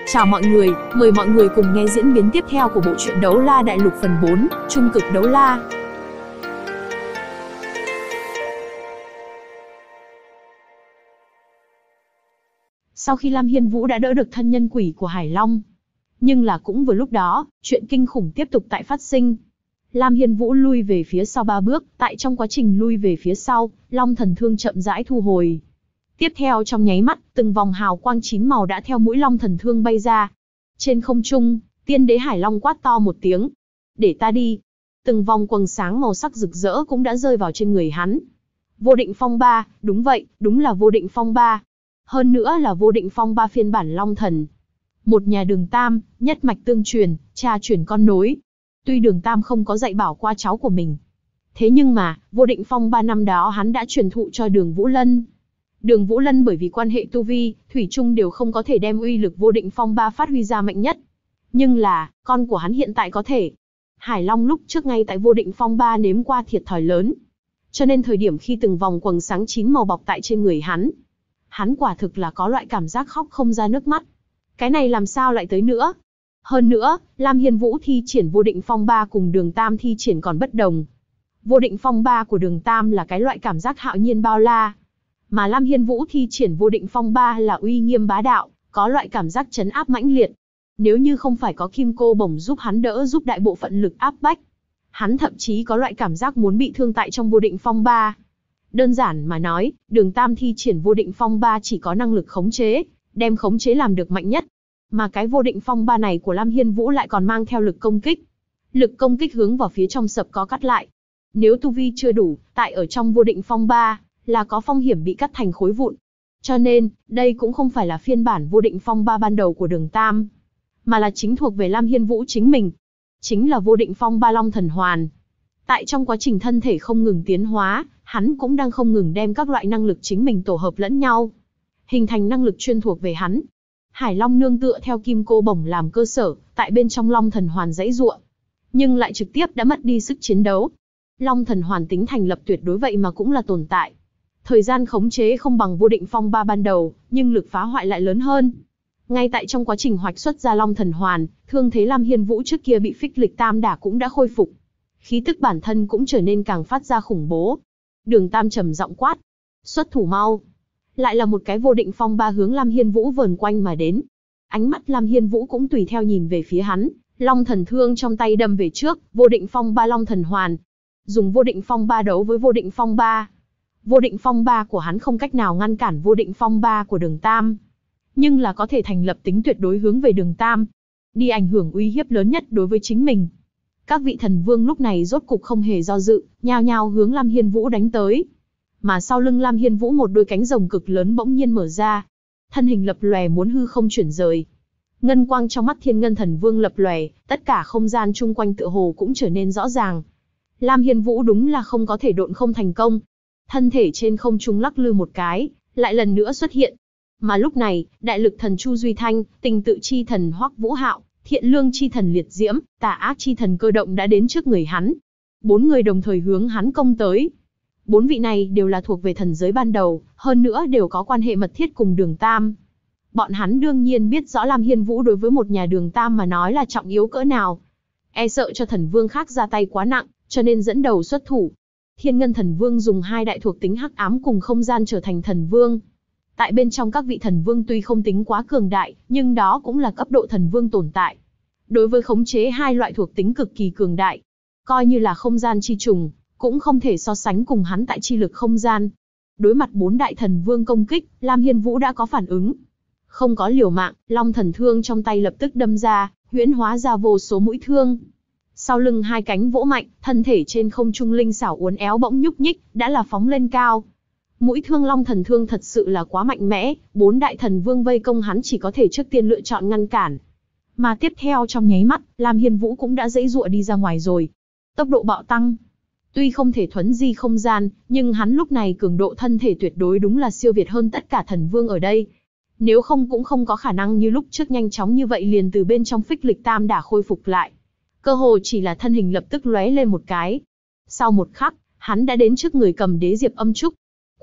Chào mọi người, mời mọi người cùng nghe diễn biến tiếp theo của bộ truyện Đấu La Đại Lục phần 4, Trung cực đấu la. Sau khi Lam Hiên Vũ đã đỡ được thân nhân quỷ của Hải Long, nhưng là cũng vừa lúc đó, chuyện kinh khủng tiếp tục tại phát sinh. Lam Hiên Vũ lui về phía sau 3 bước, tại trong quá trình lui về phía sau, Long Thần Thương chậm rãi thu hồi. Tiếp theo trong nháy mắt, từng vòng hào quang 9 màu đã theo mũi Long Thần Thương bay ra. Trên không trung, Tiên Đế Hải Long quát to một tiếng. Để ta đi. Từng vòng quầng sáng màu sắc rực rỡ cũng đã rơi vào trên người hắn. Vô Định Phong Ba, đúng vậy, đúng là Vô Định Phong Ba. Hơn nữa là Vô Định Phong Ba phiên bản Long Thần. Một nhà Đường Tam, nhất mạch tương truyền, cha truyền con nối. Tuy Đường Tam không có dạy bảo qua cháu của mình, thế nhưng mà, Vô Định Phong Ba năm đó hắn đã truyền thụ cho Đường Vũ Lân. Đường Vũ Lân bởi vì quan hệ tu vi, thủy chung đều không có thể đem uy lực Vô Định Phong Ba phát huy ra mạnh nhất. Nhưng là, con của hắn hiện tại có thể. Hải Long lúc trước ngay tại Vô Định Phong Ba nếm qua thiệt thòi lớn. Cho nên thời điểm khi từng vòng quầng sáng 9 màu bọc tại trên người hắn quả thực là có loại cảm giác khóc không ra nước mắt. Cái này làm sao lại tới nữa? Hơn nữa, Lam Hiên Vũ thi triển Vô Định Phong Ba cùng Đường Tam thi triển còn bất đồng. Vô Định Phong Ba của Đường Tam là cái loại cảm giác hạo nhiên bao la. Mà Lam Hiên Vũ thi triển Vô Định Phong Ba là uy nghiêm bá đạo, có loại cảm giác trấn áp mãnh liệt. Nếu như không phải có Kim Cô Bổng giúp hắn đỡ giúp đại bộ phận lực áp bách, hắn thậm chí có loại cảm giác muốn bị thương tại trong Vô Định Phong Ba. Đơn giản mà nói, Đường Tam thi triển Vô Định Phong Ba chỉ có năng lực khống chế, đem khống chế làm được mạnh nhất. Mà cái Vô Định Phong Ba này của Lam Hiên Vũ lại còn mang theo lực công kích. Lực công kích hướng vào phía trong sập có cắt lại. Nếu tu vi chưa đủ, tại ở trong Vô Định Phong Ba là có phong hiểm bị cắt thành khối vụn. Cho nên, đây cũng không phải là phiên bản Vô Định Phong Ba ban đầu của Đường Tam, mà là chính thuộc về Lam Hiên Vũ chính mình. Chính là Vô Định Phong Ba Long Thần Hoàn. Tại trong quá trình thân thể không ngừng tiến hóa, hắn cũng đang không ngừng đem các loại năng lực chính mình tổ hợp lẫn nhau, hình thành năng lực chuyên thuộc về hắn. Hải Long nương tựa theo Kim Cô Bổng làm cơ sở, tại bên trong Long Thần Hoàn giãy giụa, nhưng lại trực tiếp đã mất đi sức chiến đấu. Long Thần Hoàn tính thành lập tuyệt đối vậy mà cũng là tồn tại. Thời gian khống chế không bằng Vô Định Phong Ba ban đầu, nhưng lực phá hoại lại lớn hơn. Ngay tại trong quá trình hoạch xuất ra Long Thần Hoàn, thương thế Lam Hiên Vũ trước kia bị phích lịch tam đả cũng đã khôi phục. Khí tức bản thân cũng trở nên càng phát ra khủng bố. Đường Tam trầm giọng quát. Xuất thủ mau. Lại là một cái Vô Định Phong Ba hướng Lam Hiên Vũ vờn quanh mà đến. Ánh mắt Lam Hiên Vũ cũng tùy theo nhìn về phía hắn. Long Thần Thương trong tay đâm về trước, Vô Định Phong Ba Long Thần Hoàn. Dùng Vô Định Phong Ba đấu với Vô Định Phong Ba. Vô Định Phong Ba của hắn không cách nào ngăn cản Vô Định Phong Ba của Đường Tam, nhưng là có thể thành lập tính tuyệt đối hướng về Đường Tam, đi ảnh hưởng uy hiếp lớn nhất đối với chính mình. Các vị thần vương lúc này rốt cục không hề do dự, nhao nhao hướng Lam Hiên Vũ đánh tới. Mà sau lưng Lam Hiên Vũ một đôi cánh rồng cực lớn bỗng nhiên mở ra, thân hình lập lòe muốn hư không chuyển rời. Ngân quang trong mắt Thiên Ngân Thần Vương lập lòe, tất cả không gian chung quanh tựa hồ cũng trở nên rõ ràng. Lam Hiên Vũ đúng là không có thể độn không thành công. Thân thể trên không trung lắc lư một cái, lại lần nữa xuất hiện. Mà lúc này, đại lực thần Chu Duy Thanh, tình tự chi thần Hoắc Vũ Hạo, thiện lương chi thần Liệt Diễm, tà ác chi thần Cơ Động đã đến trước người hắn. 4 người đồng thời hướng hắn công tới. 4 vị này đều là thuộc về thần giới ban đầu, hơn nữa đều có quan hệ mật thiết cùng Đường Tam. Bọn hắn đương nhiên biết rõ Lam Hiên Vũ đối với một nhà Đường Tam mà nói là trọng yếu cỡ nào. E sợ cho thần vương khác ra tay quá nặng, cho nên dẫn đầu xuất thủ. Thiên Ngân Thần Vương dùng 2 đại thuộc tính hắc ám cùng không gian trở thành thần vương. Tại bên trong các vị thần vương tuy không tính quá cường đại, nhưng đó cũng là cấp độ thần vương tồn tại. Đối với khống chế 2 loại thuộc tính cực kỳ cường đại, coi như là không gian chi trùng, cũng không thể so sánh cùng hắn tại chi lực không gian. Đối mặt 4 đại thần vương công kích, Lam Hiên Vũ đã có phản ứng. Không có liều mạng, Long Thần Thương trong tay lập tức đâm ra, huyễn hóa ra vô số mũi thương. Sau lưng 2 cánh vỗ mạnh, thân thể trên không trung linh xảo uốn éo bỗng nhúc nhích, đã là phóng lên cao. Mũi thương Long Thần Thương thật sự là quá mạnh mẽ, 4 đại thần vương vây công hắn chỉ có thể trước tiên lựa chọn ngăn cản. Mà tiếp theo trong nháy mắt, Lam Hiên Vũ cũng đã giãy giụa đi ra ngoài rồi. Tốc độ bạo tăng. Tuy không thể thuấn di không gian, nhưng hắn lúc này cường độ thân thể tuyệt đối đúng là siêu việt hơn tất cả thần vương ở đây. Nếu không cũng không có khả năng như lúc trước nhanh chóng như vậy liền từ bên trong phích lịch tam đả khôi phục lại. Cơ hồ chỉ là thân hình lập tức lóe lên một cái. Sau một khắc, hắn đã đến trước người Cầm Đế Diệp Âm Trúc.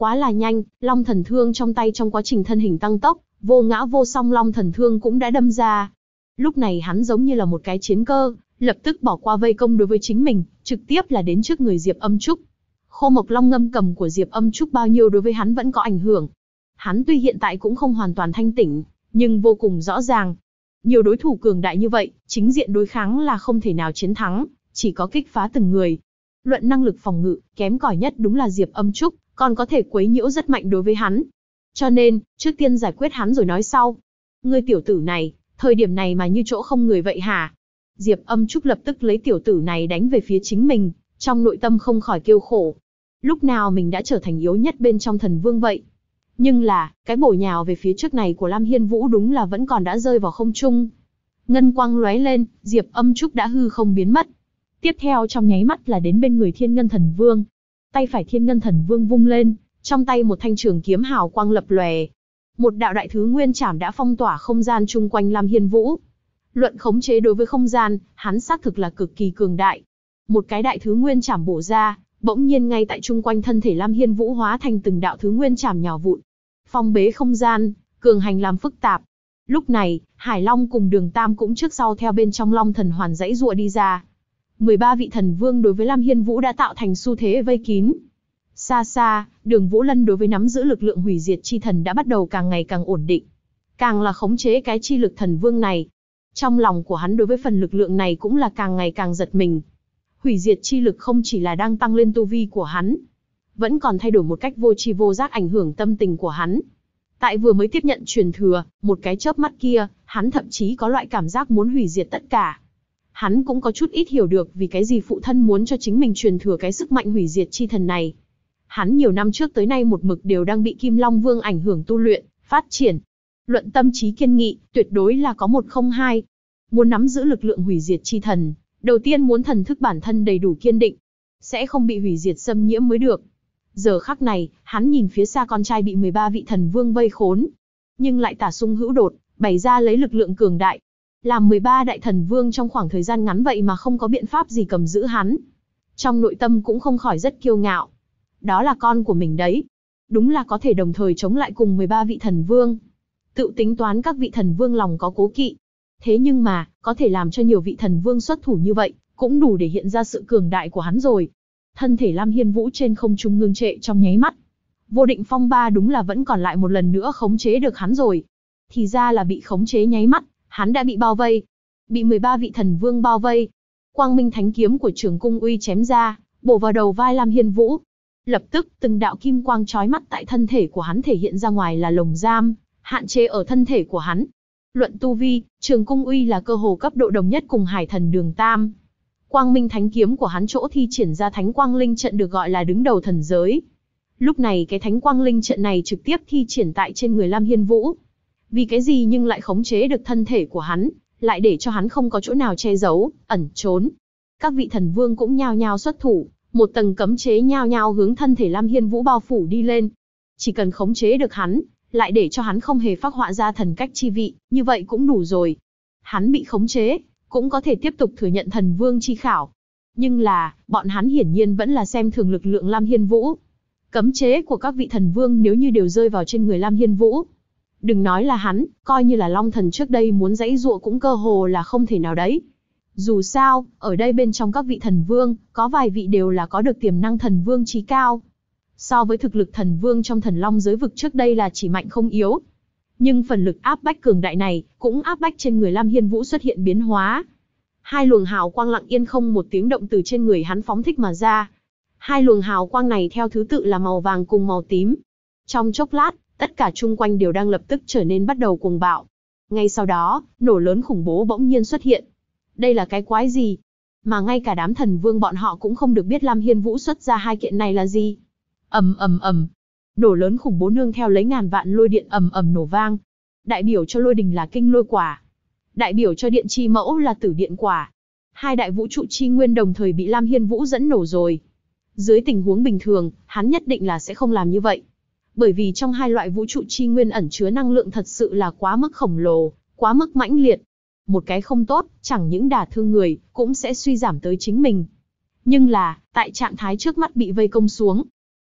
Quá là nhanh, Long Thần Thương trong tay trong quá trình thân hình tăng tốc, vô ngã vô song Long Thần Thương cũng đã đâm ra. Lúc này hắn giống như là một cái chiến cơ, lập tức bỏ qua vây công đối với chính mình, trực tiếp là đến trước người Diệp Âm Trúc. Khô Mộc Long ngâm cầm của Diệp Âm Trúc bao nhiêu đối với hắn vẫn có ảnh hưởng. Hắn tuy hiện tại cũng không hoàn toàn thanh tỉnh, nhưng vô cùng rõ ràng. Nhiều đối thủ cường đại như vậy, chính diện đối kháng là không thể nào chiến thắng, chỉ có kích phá từng người. Luận năng lực phòng ngự, kém cỏi nhất đúng là Diệp Âm Trúc, còn có thể quấy nhiễu rất mạnh đối với hắn. Cho nên, trước tiên giải quyết hắn rồi nói sau. Ngươi tiểu tử này, thời điểm này mà như chỗ không người vậy hả? Diệp Âm Trúc lập tức lấy tiểu tử này đánh về phía chính mình, trong nội tâm không khỏi kêu khổ. Lúc nào mình đã trở thành yếu nhất bên trong thần vương vậy? Nhưng là, cái bổ nhào về phía trước này của Lam Hiên Vũ đúng là vẫn còn đã rơi vào không trung. Ngân quang lóe lên, Diệp Âm Trúc đã hư không biến mất. Tiếp theo trong nháy mắt là đến bên người Thiên Ngân Thần Vương. Tay phải Thiên Ngân Thần Vương vung lên, trong tay một thanh trường kiếm hào quang lập lòe. Một đạo đại thứ nguyên trảm đã phong tỏa không gian chung quanh Lam Hiên Vũ. Luận khống chế đối với không gian, hắn xác thực là cực kỳ cường đại. Một cái đại thứ nguyên trảm bổ ra, bỗng nhiên ngay tại chung quanh thân thể Lam Hiên Vũ hóa thành từng đạo thứ nguyên trảm nhỏ vụn. Phong bế không gian, cường hành làm phức tạp. Lúc này, Hải Long cùng Đường Tam cũng trước sau theo bên trong Long Thần Hoàn dãy giụa đi ra. 13 vị thần vương đối với Lam Hiên Vũ đã tạo thành xu thế vây kín. Xa xa, Đường Vũ Lân đối với nắm giữ lực lượng hủy diệt chi thần đã bắt đầu càng ngày càng ổn định. Càng là khống chế cái chi lực thần vương này. Trong lòng của hắn đối với phần lực lượng này cũng là càng ngày càng giật mình. Hủy diệt chi lực không chỉ là đang tăng lên tu vi của hắn, vẫn còn thay đổi một cách vô tri vô giác ảnh hưởng tâm tình của hắn. Tại vừa mới tiếp nhận truyền thừa, một cái chớp mắt kia, hắn thậm chí có loại cảm giác muốn hủy diệt tất cả. Hắn cũng có chút ít hiểu được vì cái gì phụ thân muốn cho chính mình truyền thừa cái sức mạnh hủy diệt chi thần này. Hắn nhiều năm trước tới nay một mực đều đang bị Kim Long Vương ảnh hưởng tu luyện, phát triển. Luận tâm trí kiên nghị, tuyệt đối là có một không hai. Muốn nắm giữ lực lượng hủy diệt chi thần, đầu tiên muốn thần thức bản thân đầy đủ kiên định, sẽ không bị hủy diệt xâm nhiễm mới được. Giờ khắc này, hắn nhìn phía xa con trai bị 13 vị thần vương vây khốn, nhưng lại tả sung hữu đột, bày ra lấy lực lượng cường đại. Làm 13 đại thần vương trong khoảng thời gian ngắn vậy mà không có biện pháp gì cầm giữ hắn. Trong nội tâm cũng không khỏi rất kiêu ngạo. Đó là con của mình đấy. Đúng là có thể đồng thời chống lại cùng 13 vị thần vương. Tự tính toán các vị thần vương lòng có cố kỵ. Thế nhưng mà, có thể làm cho nhiều vị thần vương xuất thủ như vậy, cũng đủ để hiện ra sự cường đại của hắn rồi. Thân thể Lam Hiên Vũ trên không trung ngưng trệ trong nháy mắt. Vô định phong ba đúng là vẫn còn lại một lần nữa khống chế được hắn rồi. Thì ra là bị khống chế nháy mắt, hắn đã bị bao vây. Bị 13 vị thần vương bao vây. Quang Minh Thánh Kiếm của Trường Cung Uy chém ra, bổ vào đầu vai Lam Hiên Vũ. Lập tức, từng đạo kim quang chói mắt tại thân thể của hắn thể hiện ra ngoài là lồng giam, hạn chế ở thân thể của hắn. Luận tu vi, Trường Cung Uy là cơ hồ cấp độ đồng nhất cùng Hải Thần Đường Tam. Quang Minh Thánh Kiếm của hắn chỗ thi triển ra Thánh Quang Linh trận được gọi là đứng đầu thần giới. Lúc này cái Thánh Quang Linh trận này trực tiếp thi triển tại trên người Lam Hiên Vũ. Vì cái gì nhưng lại khống chế được thân thể của hắn, lại để cho hắn không có chỗ nào che giấu, ẩn trốn. Các vị thần vương cũng nhao nhao xuất thủ, một tầng cấm chế nhao nhao hướng thân thể Lam Hiên Vũ bao phủ đi lên. Chỉ cần khống chế được hắn, lại để cho hắn không hề phác họa ra thần cách chi vị, như vậy cũng đủ rồi. Hắn bị khống chế, cũng có thể tiếp tục thừa nhận thần vương chi khảo. Nhưng là, bọn hắn hiển nhiên vẫn là xem thường lực lượng Lam Hiên Vũ. Cấm chế của các vị thần vương nếu như đều rơi vào trên người Lam Hiên Vũ. Đừng nói là hắn, coi như là Long Thần trước đây muốn giãy giụa cũng cơ hồ là không thể nào đấy. Dù sao, ở đây bên trong các vị thần vương, có vài vị đều là có được tiềm năng thần vương chí cao. So với thực lực thần vương trong thần long giới vực trước đây là chỉ mạnh không yếu. Nhưng phần lực áp bách cường đại này, cũng áp bách trên người Lam Hiên Vũ xuất hiện biến hóa. Hai luồng hào quang lặng yên không một tiếng động từ trên người hắn phóng thích mà ra. Hai luồng hào quang này theo thứ tự là màu vàng cùng màu tím. Trong chốc lát, tất cả chung quanh đều đang lập tức trở nên bắt đầu cuồng bạo. Ngay sau đó, nổ lớn khủng bố bỗng nhiên xuất hiện. Đây là cái quái gì? Mà ngay cả đám thần vương bọn họ cũng không được biết Lam Hiên Vũ xuất ra hai kiện này là gì. Ầm ầm ầm. Nổ lớn khủng bố nương theo lấy ngàn vạn lôi điện ầm ầm nổ vang. Đại biểu cho lôi đình là kinh lôi quả. Đại biểu cho điện chi mẫu là tử điện quả. Hai đại vũ trụ chi nguyên đồng thời bị Lam Hiên Vũ dẫn nổ rồi. Dưới tình huống bình thường, hắn nhất định là sẽ không làm như vậy. Bởi vì trong hai loại vũ trụ chi nguyên ẩn chứa năng lượng thật sự là quá mức khổng lồ, quá mức mãnh liệt. Một cái không tốt, chẳng những đả thương người, cũng sẽ suy giảm tới chính mình. Nhưng là, tại trạng thái trước mắt bị vây công xuống,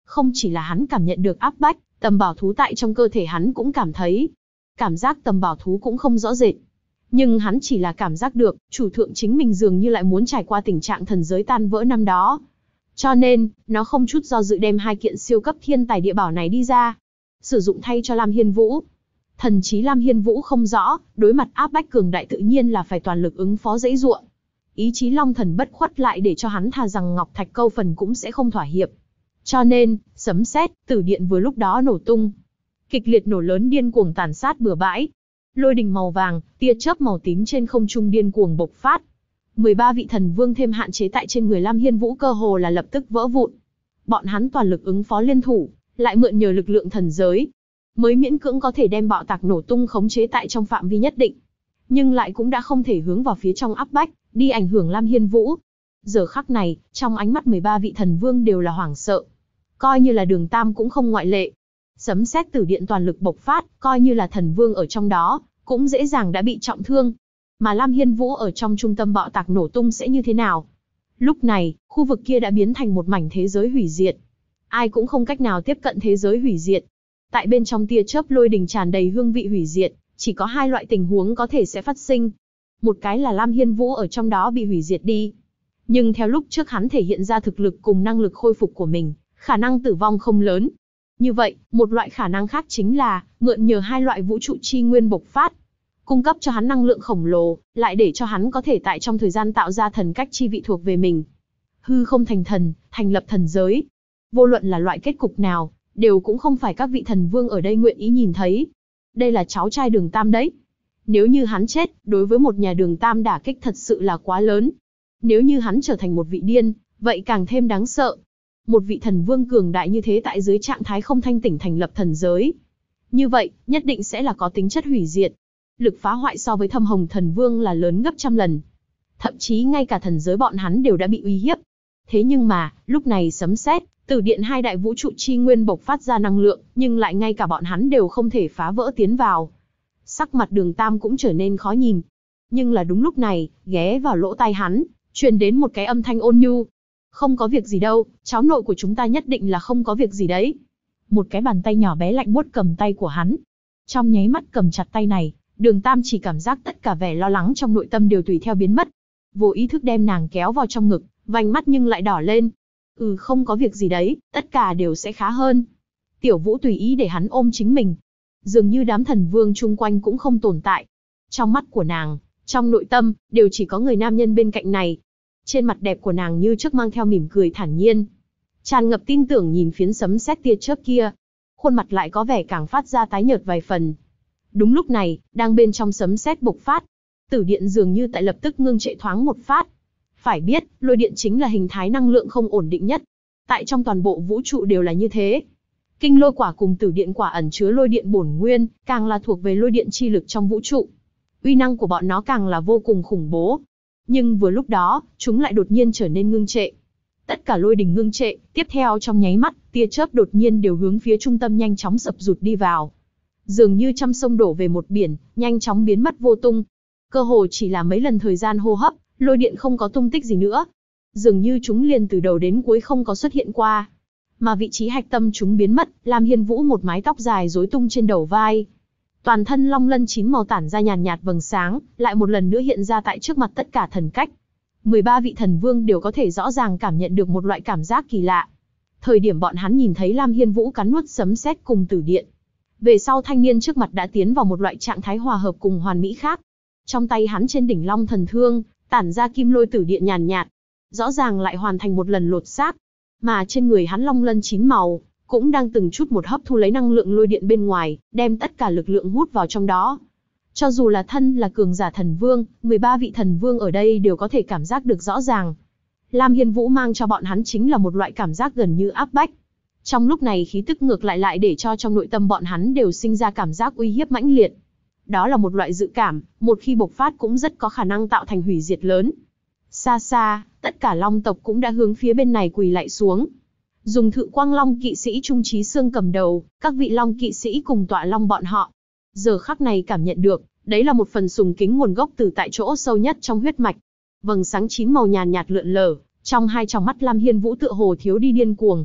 Không chỉ là hắn cảm nhận được áp bách, tầm bảo thú tại trong cơ thể hắn cũng cảm thấy. Cảm giác tầm bảo thú cũng không rõ rệt. Nhưng hắn chỉ là cảm giác được, chủ thượng chính mình dường như lại muốn trải qua tình trạng thần giới tan vỡ năm đó. Cho nên, nó không chút do dự đem 2 kiện siêu cấp thiên tài địa bảo này đi ra, sử dụng thay cho Lam Hiên Vũ. Thần trí Lam Hiên Vũ không rõ, đối mặt áp bách cường đại tự nhiên là phải toàn lực ứng phó dãy giụa. Ý chí Long Thần bất khuất lại để cho hắn thà rằng Ngọc Thạch Câu Phần cũng sẽ không thỏa hiệp. Cho nên, sấm sét, tử điện vừa lúc đó nổ tung. Kịch liệt nổ lớn điên cuồng tàn sát bừa bãi. Lôi đình màu vàng, tia chớp màu tím trên không trung điên cuồng bộc phát. 13 vị thần vương thêm hạn chế tại trên người Lam Hiên Vũ cơ hồ là lập tức vỡ vụn. Bọn hắn toàn lực ứng phó liên thủ, lại mượn nhờ lực lượng thần giới, mới miễn cưỡng có thể đem bạo tạc nổ tung khống chế tại trong phạm vi nhất định. Nhưng lại cũng đã không thể hướng vào phía trong áp bách, đi ảnh hưởng Lam Hiên Vũ. Giờ khắc này, trong ánh mắt 13 vị thần vương đều là hoảng sợ. Coi như là Đường Tam cũng không ngoại lệ. Sấm sét tử điện toàn lực bộc phát, coi như là thần vương ở trong đó, cũng dễ dàng đã bị trọng thương. Mà Lam Hiên Vũ ở trong trung tâm bạo tạc nổ tung sẽ như thế nào? Lúc này, khu vực kia đã biến thành một mảnh thế giới hủy diệt. Ai cũng không cách nào tiếp cận thế giới hủy diệt. Tại bên trong tia chớp lôi đình tràn đầy hương vị hủy diệt, chỉ có 2 loại tình huống có thể sẽ phát sinh. Một cái là Lam Hiên Vũ ở trong đó bị hủy diệt đi. Nhưng theo lúc trước hắn thể hiện ra thực lực cùng năng lực khôi phục của mình, khả năng tử vong không lớn. Như vậy, một loại khả năng khác chính là, mượn nhờ 2 loại vũ trụ chi nguyên bộc phát, cung cấp cho hắn năng lượng khổng lồ, lại để cho hắn có thể tại trong thời gian tạo ra thần cách chi vị thuộc về mình. Hư không thành thần, thành lập thần giới. Vô luận là loại kết cục nào, đều cũng không phải các vị thần vương ở đây nguyện ý nhìn thấy. Đây là cháu trai Đường Tam đấy. Nếu như hắn chết, đối với một nhà Đường Tam đả kích thật sự là quá lớn. Nếu như hắn trở thành một vị điên, vậy càng thêm đáng sợ. Một vị thần vương cường đại như thế tại dưới trạng thái không thanh tỉnh thành lập thần giới. Như vậy, nhất định sẽ là có tính chất hủy diệt. Lực phá hoại so với Thâm Hồng Thần Vương là lớn gấp trăm lần. Thậm chí ngay cả thần giới bọn hắn đều đã bị uy hiếp. Thế nhưng mà, lúc này sấm sét, tử điện 2 đại vũ trụ chi nguyên bộc phát ra năng lượng, nhưng lại ngay cả bọn hắn đều không thể phá vỡ tiến vào. Sắc mặt Đường Tam cũng trở nên khó nhìn. Nhưng là đúng lúc này, ghé vào lỗ tai hắn, truyền đến một cái âm thanh ôn nhu. Không có việc gì đâu, cháu nội của chúng ta nhất định là không có việc gì đấy. Một cái bàn tay nhỏ bé lạnh buốt cầm tay của hắn. Trong nháy mắt cầm chặt tay này, Đường Tam chỉ cảm giác tất cả vẻ lo lắng trong nội tâm đều tùy theo biến mất. Vô ý thức đem nàng kéo vào trong ngực, vành mắt nhưng lại đỏ lên. Không có việc gì đấy, tất cả đều sẽ khá hơn. Tiểu Vũ tùy ý để hắn ôm chính mình. Dường như đám thần vương chung quanh cũng không tồn tại. Trong mắt của nàng, trong nội tâm, đều chỉ có người nam nhân bên cạnh này. Trên mặt đẹp của nàng như trước mang theo mỉm cười thản nhiên. Tràn ngập tin tưởng nhìn phiến sấm sét tia chớp kia. Khuôn mặt lại có vẻ càng phát ra tái nhợt vài phần. Đúng lúc này, đang bên trong sấm sét bộc phát, tử điện dường như tại lập tức ngưng trệ thoáng một phát. Phải biết, lôi điện chính là hình thái năng lượng không ổn định nhất. Tại trong toàn bộ vũ trụ đều là như thế. Kinh lôi quả cùng tử điện quả ẩn chứa lôi điện bổn nguyên, càng là thuộc về lôi điện chi lực trong vũ trụ. Uy năng của bọn nó càng là vô cùng khủng bố. Nhưng vừa lúc đó, chúng lại đột nhiên trở nên ngưng trệ. Tất cả lôi đình ngưng trệ, tiếp theo trong nháy mắt, tia chớp đột nhiên đều hướng phía trung tâm nhanh chóng sập rụt đi vào. Dường như trăm sông đổ về một biển, nhanh chóng biến mất vô tung. Cơ hồ chỉ là mấy lần thời gian hô hấp, lôi điện không có tung tích gì nữa. Dường như chúng liền từ đầu đến cuối không có xuất hiện qua. Mà vị trí hạch tâm chúng biến mất, Lam Hiên Vũ một mái tóc dài rối tung trên đầu vai. Toàn thân long lân 9 màu tản ra nhàn nhạt vầng sáng, lại một lần nữa hiện ra tại trước mặt tất cả thần cách. 13 vị thần vương đều có thể rõ ràng cảm nhận được một loại cảm giác kỳ lạ. Thời điểm bọn hắn nhìn thấy Lam Hiên Vũ cắn nuốt sấm sét cùng tử điện, về sau thanh niên trước mặt đã tiến vào một loại trạng thái hòa hợp cùng hoàn mỹ khác. Trong tay hắn trên đỉnh long thần thương, tản ra kim lôi tử điện nhàn nhạt, rõ ràng lại hoàn thành một lần lột xác. Mà trên người hắn long lân 9 màu, cũng đang từng chút một hấp thu lấy năng lượng lôi điện bên ngoài, đem tất cả lực lượng hút vào trong đó. Cho dù là thân là cường giả thần vương, 13 vị thần vương ở đây đều có thể cảm giác được rõ ràng. Lam Hiên Vũ mang cho bọn hắn chính là một loại cảm giác gần như áp bách. Trong lúc này khí tức ngược lại để cho trong nội tâm bọn hắn đều sinh ra cảm giác uy hiếp mãnh liệt. Đó là một loại dự cảm, một khi bộc phát cũng rất có khả năng tạo thành hủy diệt lớn. Xa xa, tất cả long tộc cũng đã hướng phía bên này quỳ lạy xuống. Dùng Thự Quang Long kỵ sĩ Trung Chí Xương cầm đầu, các vị long kỵ sĩ cùng tọa long bọn họ. Giờ khắc này cảm nhận được, đấy là một phần sùng kính nguồn gốc từ tại chỗ sâu nhất trong huyết mạch. Vầng sáng 9 màu nhàn nhạt lượn lờ, trong hai tròng mắt Lam Hiên Vũ tựa hồ thiếu đi điên cuồng.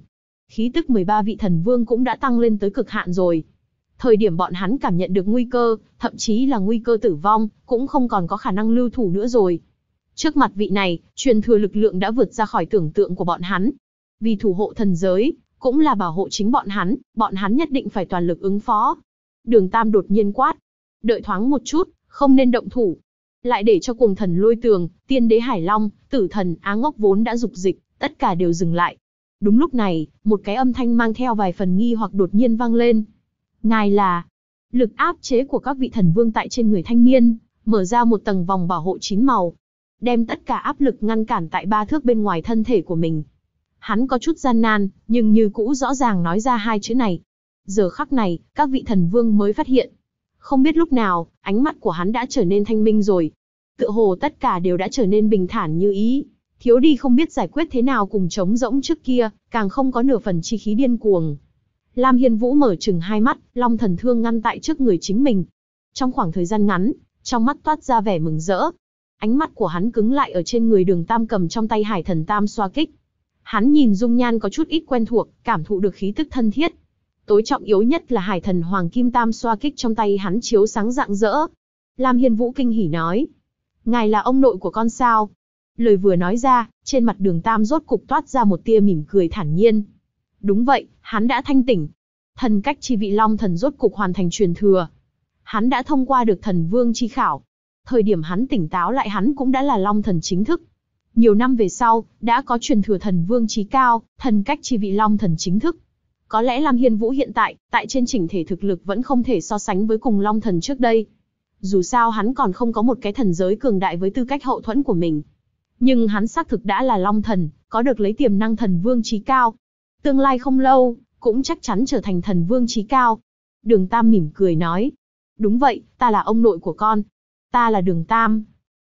Khí tức 13 vị thần vương cũng đã tăng lên tới cực hạn rồi. Thời điểm bọn hắn cảm nhận được nguy cơ, thậm chí là nguy cơ tử vong, cũng không còn có khả năng lưu thủ nữa rồi. Trước mặt vị này, truyền thừa lực lượng đã vượt ra khỏi tưởng tượng của bọn hắn. Vì thủ hộ thần giới, cũng là bảo hộ chính bọn hắn nhất định phải toàn lực ứng phó. Đường Tam đột nhiên quát. Đợi thoáng một chút, không nên động thủ. Lại để cho cuồng thần Lôi Tường, tiên đế Hải Long, tử thần Á Ngốc vốn đã dục dịch, tất cả đều dừng lại. Đúng lúc này, một cái âm thanh mang theo vài phần nghi hoặc đột nhiên vang lên. Ngài là... Lực áp chế của các vị thần vương tại trên người thanh niên, mở ra một tầng vòng bảo hộ 9 màu. Đem tất cả áp lực ngăn cản tại 3 thước bên ngoài thân thể của mình. Hắn có chút gian nan, nhưng như cũ rõ ràng nói ra 2 chữ này. Giờ khắc này, các vị thần vương mới phát hiện. Không biết lúc nào, ánh mắt của hắn đã trở nên thanh minh rồi. Tựa hồ tất cả đều đã trở nên bình thản như ý. Thiếu đi không biết giải quyết thế nào cùng trống rỗng trước kia, càng không có nửa phần chi khí điên cuồng. Lam Hiên Vũ mở trừng hai mắt, Long Thần Thương ngăn tại trước người chính mình. Trong khoảng thời gian ngắn, trong mắt toát ra vẻ mừng rỡ. Ánh mắt của hắn cứng lại ở trên người Đường Tam cầm trong tay Hải Thần Tam xoa kích. Hắn nhìn dung nhan có chút ít quen thuộc, cảm thụ được khí tức thân thiết. Tối trọng yếu nhất là Hải Thần Hoàng Kim Tam xoa kích trong tay hắn chiếu sáng rạng rỡ. Lam Hiên Vũ kinh hỉ nói. Ngài là ông nội của con sao? Lời vừa nói ra, trên mặt Đường Tam rốt cục toát ra một tia mỉm cười thản nhiên. Đúng vậy, hắn đã thanh tỉnh. Thần cách chi vị Long Thần rốt cục hoàn thành truyền thừa. Hắn đã thông qua được thần vương chi khảo. Thời điểm hắn tỉnh táo lại hắn cũng đã là Long Thần chính thức. Nhiều năm về sau, đã có truyền thừa thần vương chí cao, thần cách chi vị Long Thần chính thức. Có lẽ Lam Hiên Vũ hiện tại, tại trên chỉnh thể thực lực vẫn không thể so sánh với cùng Long Thần trước đây. Dù sao hắn còn không có một cái thần giới cường đại với tư cách hậu thuẫn của mình. Nhưng hắn xác thực đã là Long Thần, có được lấy tiềm năng thần vương chí cao. Tương lai không lâu, cũng chắc chắn trở thành thần vương chí cao. Đường Tam mỉm cười nói. Đúng vậy, ta là ông nội của con. Ta là Đường Tam.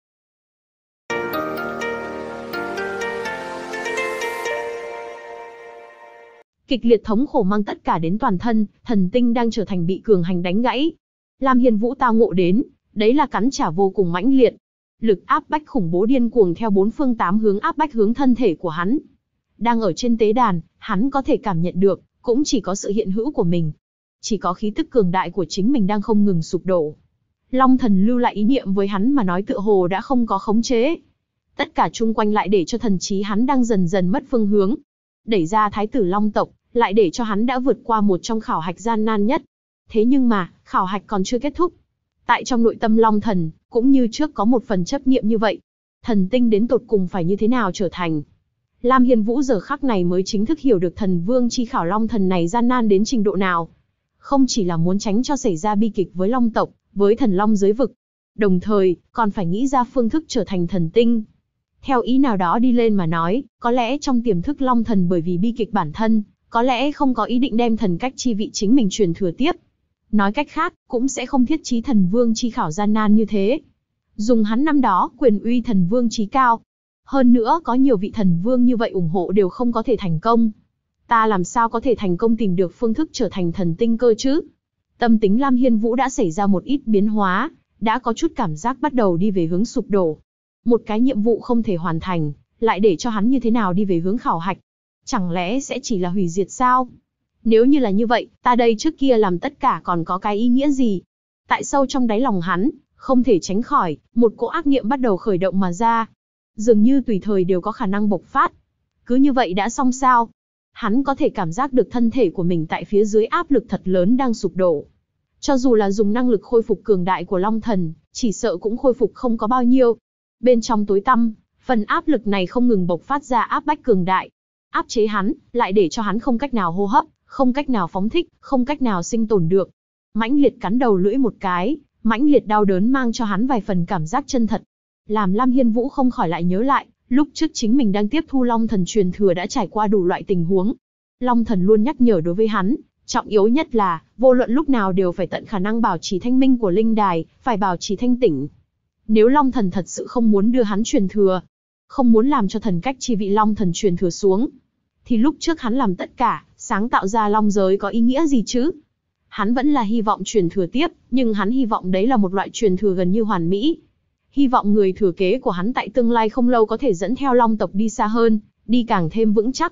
Kịch liệt thống khổ mang tất cả đến toàn thân, thần tinh đang trở thành bị cường hành đánh gãy. Lam Hiên Vũ tao ngộ đến, đấy là cắn trả vô cùng mãnh liệt. Lực áp bách khủng bố điên cuồng theo 4 phương 8 hướng áp bách hướng thân thể của hắn. Đang ở trên tế đàn, hắn có thể cảm nhận được, cũng chỉ có sự hiện hữu của mình. Chỉ có khí tức cường đại của chính mình đang không ngừng sụp đổ. Long Thần lưu lại ý niệm với hắn mà nói tựa hồ đã không có khống chế. Tất cả chung quanh lại để cho thần trí hắn đang dần dần mất phương hướng. Đẩy ra thái tử Long tộc, lại để cho hắn đã vượt qua một trong khảo hạch gian nan nhất. Thế nhưng mà, khảo hạch còn chưa kết thúc. Tại trong nội tâm Long Thần, cũng như trước có một phần chấp niệm như vậy. Thần tinh đến tột cùng phải như thế nào trở thành. Lam Hiên Vũ giờ khắc này mới chính thức hiểu được thần vương chi khảo Long Thần này gian nan đến trình độ nào. Không chỉ là muốn tránh cho xảy ra bi kịch với Long tộc, với thần Long giới vực. Đồng thời, còn phải nghĩ ra phương thức trở thành thần tinh. Theo ý nào đó đi lên mà nói, có lẽ trong tiềm thức Long Thần bởi vì bi kịch bản thân, có lẽ không có ý định đem thần cách chi vị chính mình truyền thừa tiếp. Nói cách khác, cũng sẽ không thiết chí thần vương chi khảo gian nan như thế. Dùng hắn năm đó, quyền uy thần vương chí cao. Hơn nữa, có nhiều vị thần vương như vậy ủng hộ đều không có thể thành công. Ta làm sao có thể thành công tìm được phương thức trở thành thần tinh cơ chứ? Tâm tính Lam Hiên Vũ đã xảy ra một ít biến hóa, đã có chút cảm giác bắt đầu đi về hướng sụp đổ. Một cái nhiệm vụ không thể hoàn thành, lại để cho hắn như thế nào đi về hướng khảo hạch? Chẳng lẽ sẽ chỉ là hủy diệt sao? Nếu như là như vậy, ta đây trước kia làm tất cả còn có cái ý nghĩa gì? Tại sâu trong đáy lòng hắn, không thể tránh khỏi, một cỗ ác niệm bắt đầu khởi động mà ra. Dường như tùy thời đều có khả năng bộc phát. Cứ như vậy đã xong sao? Hắn có thể cảm giác được thân thể của mình tại phía dưới áp lực thật lớn đang sụp đổ. Cho dù là dùng năng lực khôi phục cường đại của Long Thần, chỉ sợ cũng khôi phục không có bao nhiêu. Bên trong tối tăm, phần áp lực này không ngừng bộc phát ra áp bách cường đại. Áp chế hắn, lại để cho hắn không cách nào hô hấp, không cách nào phóng thích, không cách nào sinh tồn được. Mãnh liệt cắn đầu lưỡi một cái, mãnh liệt đau đớn mang cho hắn vài phần cảm giác chân thật. Làm Lam Hiên Vũ không khỏi lại nhớ lại, lúc trước chính mình đang tiếp thu Long Thần truyền thừa đã trải qua đủ loại tình huống. Long Thần luôn nhắc nhở đối với hắn, trọng yếu nhất là, vô luận lúc nào đều phải tận khả năng bảo trì thanh minh của linh đài, phải bảo trì thanh tỉnh. Nếu Long Thần thật sự không muốn đưa hắn truyền thừa, không muốn làm cho thần cách chi vị Long Thần truyền thừa xuống, thì lúc trước hắn làm tất cả, sáng tạo ra Long giới có ý nghĩa gì chứ? Hắn vẫn là hy vọng truyền thừa tiếp, nhưng hắn hy vọng đấy là một loại truyền thừa gần như hoàn mỹ. Hy vọng người thừa kế của hắn tại tương lai không lâu có thể dẫn theo Long tộc đi xa hơn, đi càng thêm vững chắc.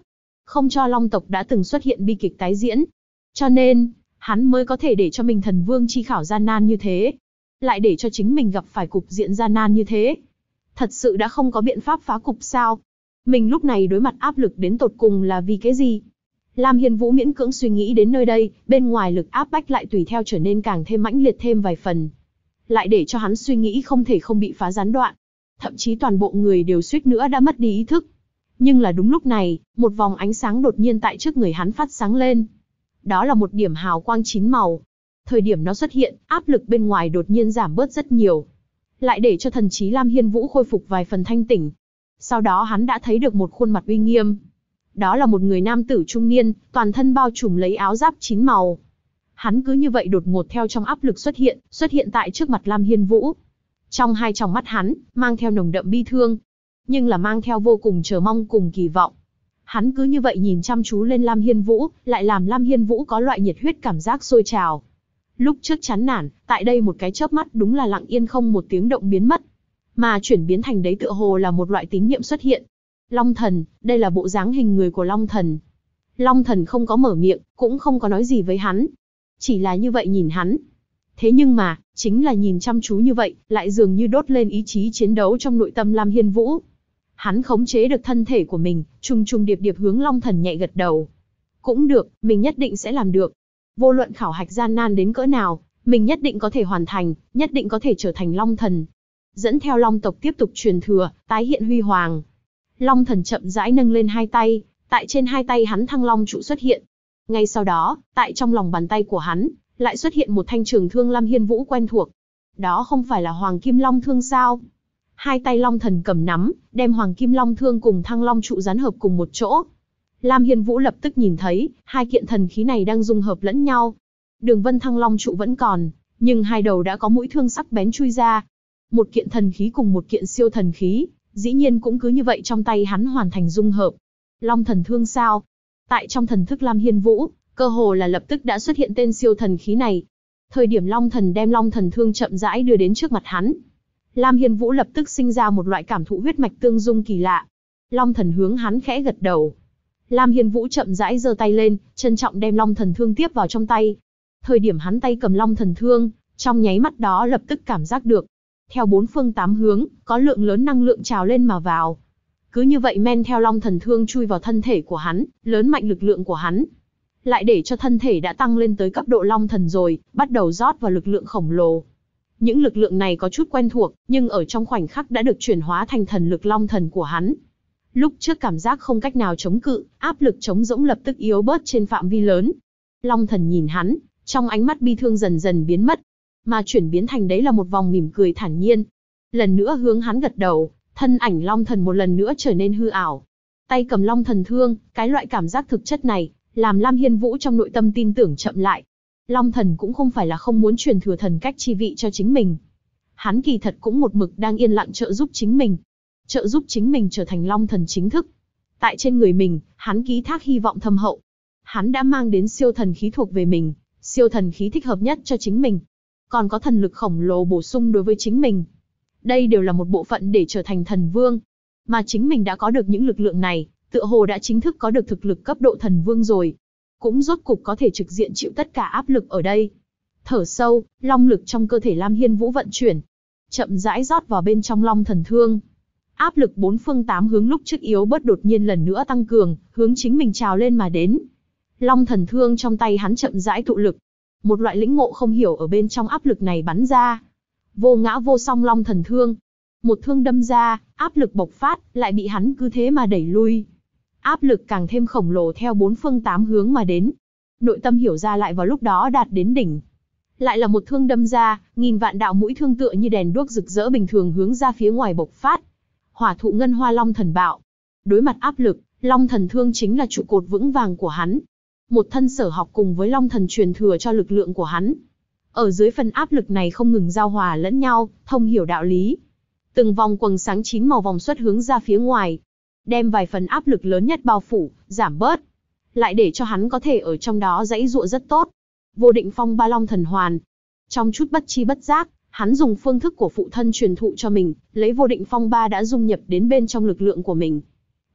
không cho Long tộc đã từng xuất hiện bi kịch tái diễn. Cho nên, hắn mới có thể để cho mình thần vương chi khảo gian nan như thế. Lại để cho chính mình gặp phải cục diện gian nan như thế. Thật sự đã không có biện pháp phá cục sao? Mình lúc này đối mặt áp lực đến tột cùng là vì cái gì? Lam Hiên Vũ miễn cưỡng suy nghĩ đến nơi đây, bên ngoài lực áp bách lại tùy theo trở nên càng thêm mãnh liệt thêm vài phần. Lại để cho hắn suy nghĩ không thể không bị phá gián đoạn. Thậm chí toàn bộ người đều suýt nữa đã mất đi ý thức. Nhưng là đúng lúc này, một vòng ánh sáng đột nhiên tại trước người hắn phát sáng lên. Đó là một điểm hào quang 9 màu. Thời điểm nó xuất hiện, áp lực bên ngoài đột nhiên giảm bớt rất nhiều. Lại để cho thần trí Lam Hiên Vũ khôi phục vài phần thanh tỉnh. Sau đó hắn đã thấy được một khuôn mặt uy nghiêm. Đó là một người nam tử trung niên, toàn thân bao trùm lấy áo giáp 9 màu. Hắn cứ như vậy đột ngột theo trong áp lực xuất hiện tại trước mặt Lam Hiên Vũ. Trong hai tròng mắt hắn, mang theo nồng đậm bi thương, nhưng là mang theo vô cùng chờ mong cùng kỳ vọng. Hắn cứ như vậy nhìn chăm chú lên Lam Hiên Vũ, lại làm Lam Hiên Vũ có loại nhiệt huyết cảm giác sôi trào. Lúc trước chán nản, tại đây một cái chớp mắt đúng là lặng yên không một tiếng động biến mất. Mà chuyển biến thành đấy tựa hồ là một loại tín niệm xuất hiện. Long thần, đây là bộ dáng hình người của Long thần. Long thần không có mở miệng, cũng không có nói gì với hắn. Chỉ là như vậy nhìn hắn. Thế nhưng mà, chính là nhìn chăm chú như vậy, lại dường như đốt lên ý chí chiến đấu trong nội tâm Lam Hiên Vũ. Hắn khống chế được thân thể của mình, trùng trùng điệp điệp hướng Long thần nhẹ gật đầu. Cũng được, mình nhất định sẽ làm được. Vô luận khảo hạch gian nan đến cỡ nào, mình nhất định có thể hoàn thành, nhất định có thể trở thành Long thần. Dẫn theo Long tộc tiếp tục truyền thừa, tái hiện huy hoàng. Long thần chậm rãi nâng lên hai tay, tại trên hai tay hắn thăng long trụ xuất hiện. Ngay sau đó, tại trong lòng bàn tay của hắn, lại xuất hiện một thanh trường thương Lam Hiên Vũ quen thuộc. Đó không phải là Hoàng Kim Long thương sao? Hai tay Long thần cầm nắm, đem Hoàng Kim Long thương cùng thăng long trụ dán hợp cùng một chỗ. Lam Hiên Vũ lập tức nhìn thấy, hai kiện thần khí này đang dung hợp lẫn nhau. Đường vân thăng long trụ vẫn còn, nhưng hai đầu đã có mũi thương sắc bén chui ra. Một kiện thần khí cùng một kiện siêu thần khí, dĩ nhiên cũng cứ như vậy trong tay hắn hoàn thành dung hợp. Long thần thương sao? Tại trong thần thức Lam Hiên Vũ, cơ hồ là lập tức đã xuất hiện tên siêu thần khí này. Thời điểm Long thần đem Long thần thương chậm rãi đưa đến trước mặt hắn, Lam Hiên Vũ lập tức sinh ra một loại cảm thụ huyết mạch tương dung kỳ lạ. Long thần hướng hắn khẽ gật đầu. Lam Hiên Vũ chậm rãi giơ tay lên, trân trọng đem Long thần thương tiếp vào trong tay. Thời điểm hắn tay cầm Long thần thương, trong nháy mắt đó lập tức cảm giác được, theo bốn phương tám hướng, có lượng lớn năng lượng trào lên mà vào. Cứ như vậy men theo Long thần thương chui vào thân thể của hắn, lớn mạnh lực lượng của hắn. Lại để cho thân thể đã tăng lên tới cấp độ Long thần rồi, bắt đầu rót vào lực lượng khổng lồ. Những lực lượng này có chút quen thuộc, nhưng ở trong khoảnh khắc đã được chuyển hóa thành thần lực Long thần của hắn. Lúc trước cảm giác không cách nào chống cự, áp lực trống rỗng lập tức yếu bớt trên phạm vi lớn. Long thần nhìn hắn, trong ánh mắt bi thương dần dần biến mất, mà chuyển biến thành đấy là một vòng mỉm cười thản nhiên. Lần nữa hướng hắn gật đầu, thân ảnh Long thần một lần nữa trở nên hư ảo. Tay cầm Long thần thương, cái loại cảm giác thực chất này, làm Lam Hiên Vũ trong nội tâm tin tưởng chậm lại. Long thần cũng không phải là không muốn truyền thừa thần cách chi vị cho chính mình. Hắn kỳ thật cũng một mực đang yên lặng trợ giúp chính mình. Trợ giúp chính mình trở thành Long thần chính thức. Tại trên người mình, hắn ký thác hy vọng thâm hậu. Hắn đã mang đến siêu thần khí thuộc về mình, siêu thần khí thích hợp nhất cho chính mình. Còn có thần lực khổng lồ bổ sung đối với chính mình. Đây đều là một bộ phận để trở thành thần vương. Mà chính mình đã có được những lực lượng này, tựa hồ đã chính thức có được thực lực cấp độ thần vương rồi. Cũng rốt cục có thể trực diện chịu tất cả áp lực ở đây. Thở sâu, long lực trong cơ thể Lam Hiên Vũ vận chuyển, chậm rãi rót vào bên trong Long thần thương. Áp lực bốn phương tám hướng lúc trước yếu bớt đột nhiên lần nữa tăng cường, hướng chính mình trào lên mà đến. Long thần thương trong tay hắn chậm rãi tụ lực. Một loại lĩnh ngộ không hiểu ở bên trong áp lực này bắn ra. Vô ngã vô song Long thần thương. Một thương đâm ra, áp lực bộc phát, lại bị hắn cứ thế mà đẩy lui. Áp lực càng thêm khổng lồ theo bốn phương tám hướng mà đến. Nội tâm hiểu ra lại vào lúc đó đạt đến đỉnh. Lại là một thương đâm ra, nghìn vạn đạo mũi thương tựa như đèn đuốc rực rỡ bình thường hướng ra phía ngoài bộc phát. Hỏa thụ ngân hoa Long thần bạo. Đối mặt áp lực, Long thần thương chính là trụ cột vững vàng của hắn. Một thân sở học cùng với Long thần truyền thừa cho lực lượng của hắn. Ở dưới phần áp lực này không ngừng giao hòa lẫn nhau, thông hiểu đạo lý. Từng vòng quầng sáng 9 màu vòng xuất hướng ra phía ngoài, đem vài phần áp lực lớn nhất bao phủ, giảm bớt. Lại để cho hắn có thể ở trong đó giãy giụa rất tốt. Vô định phong ba Long thần hoàn. Trong chút bất chi bất giác, hắn dùng phương thức của phụ thân truyền thụ cho mình, lấy vô định phong ba đã dung nhập đến bên trong lực lượng của mình.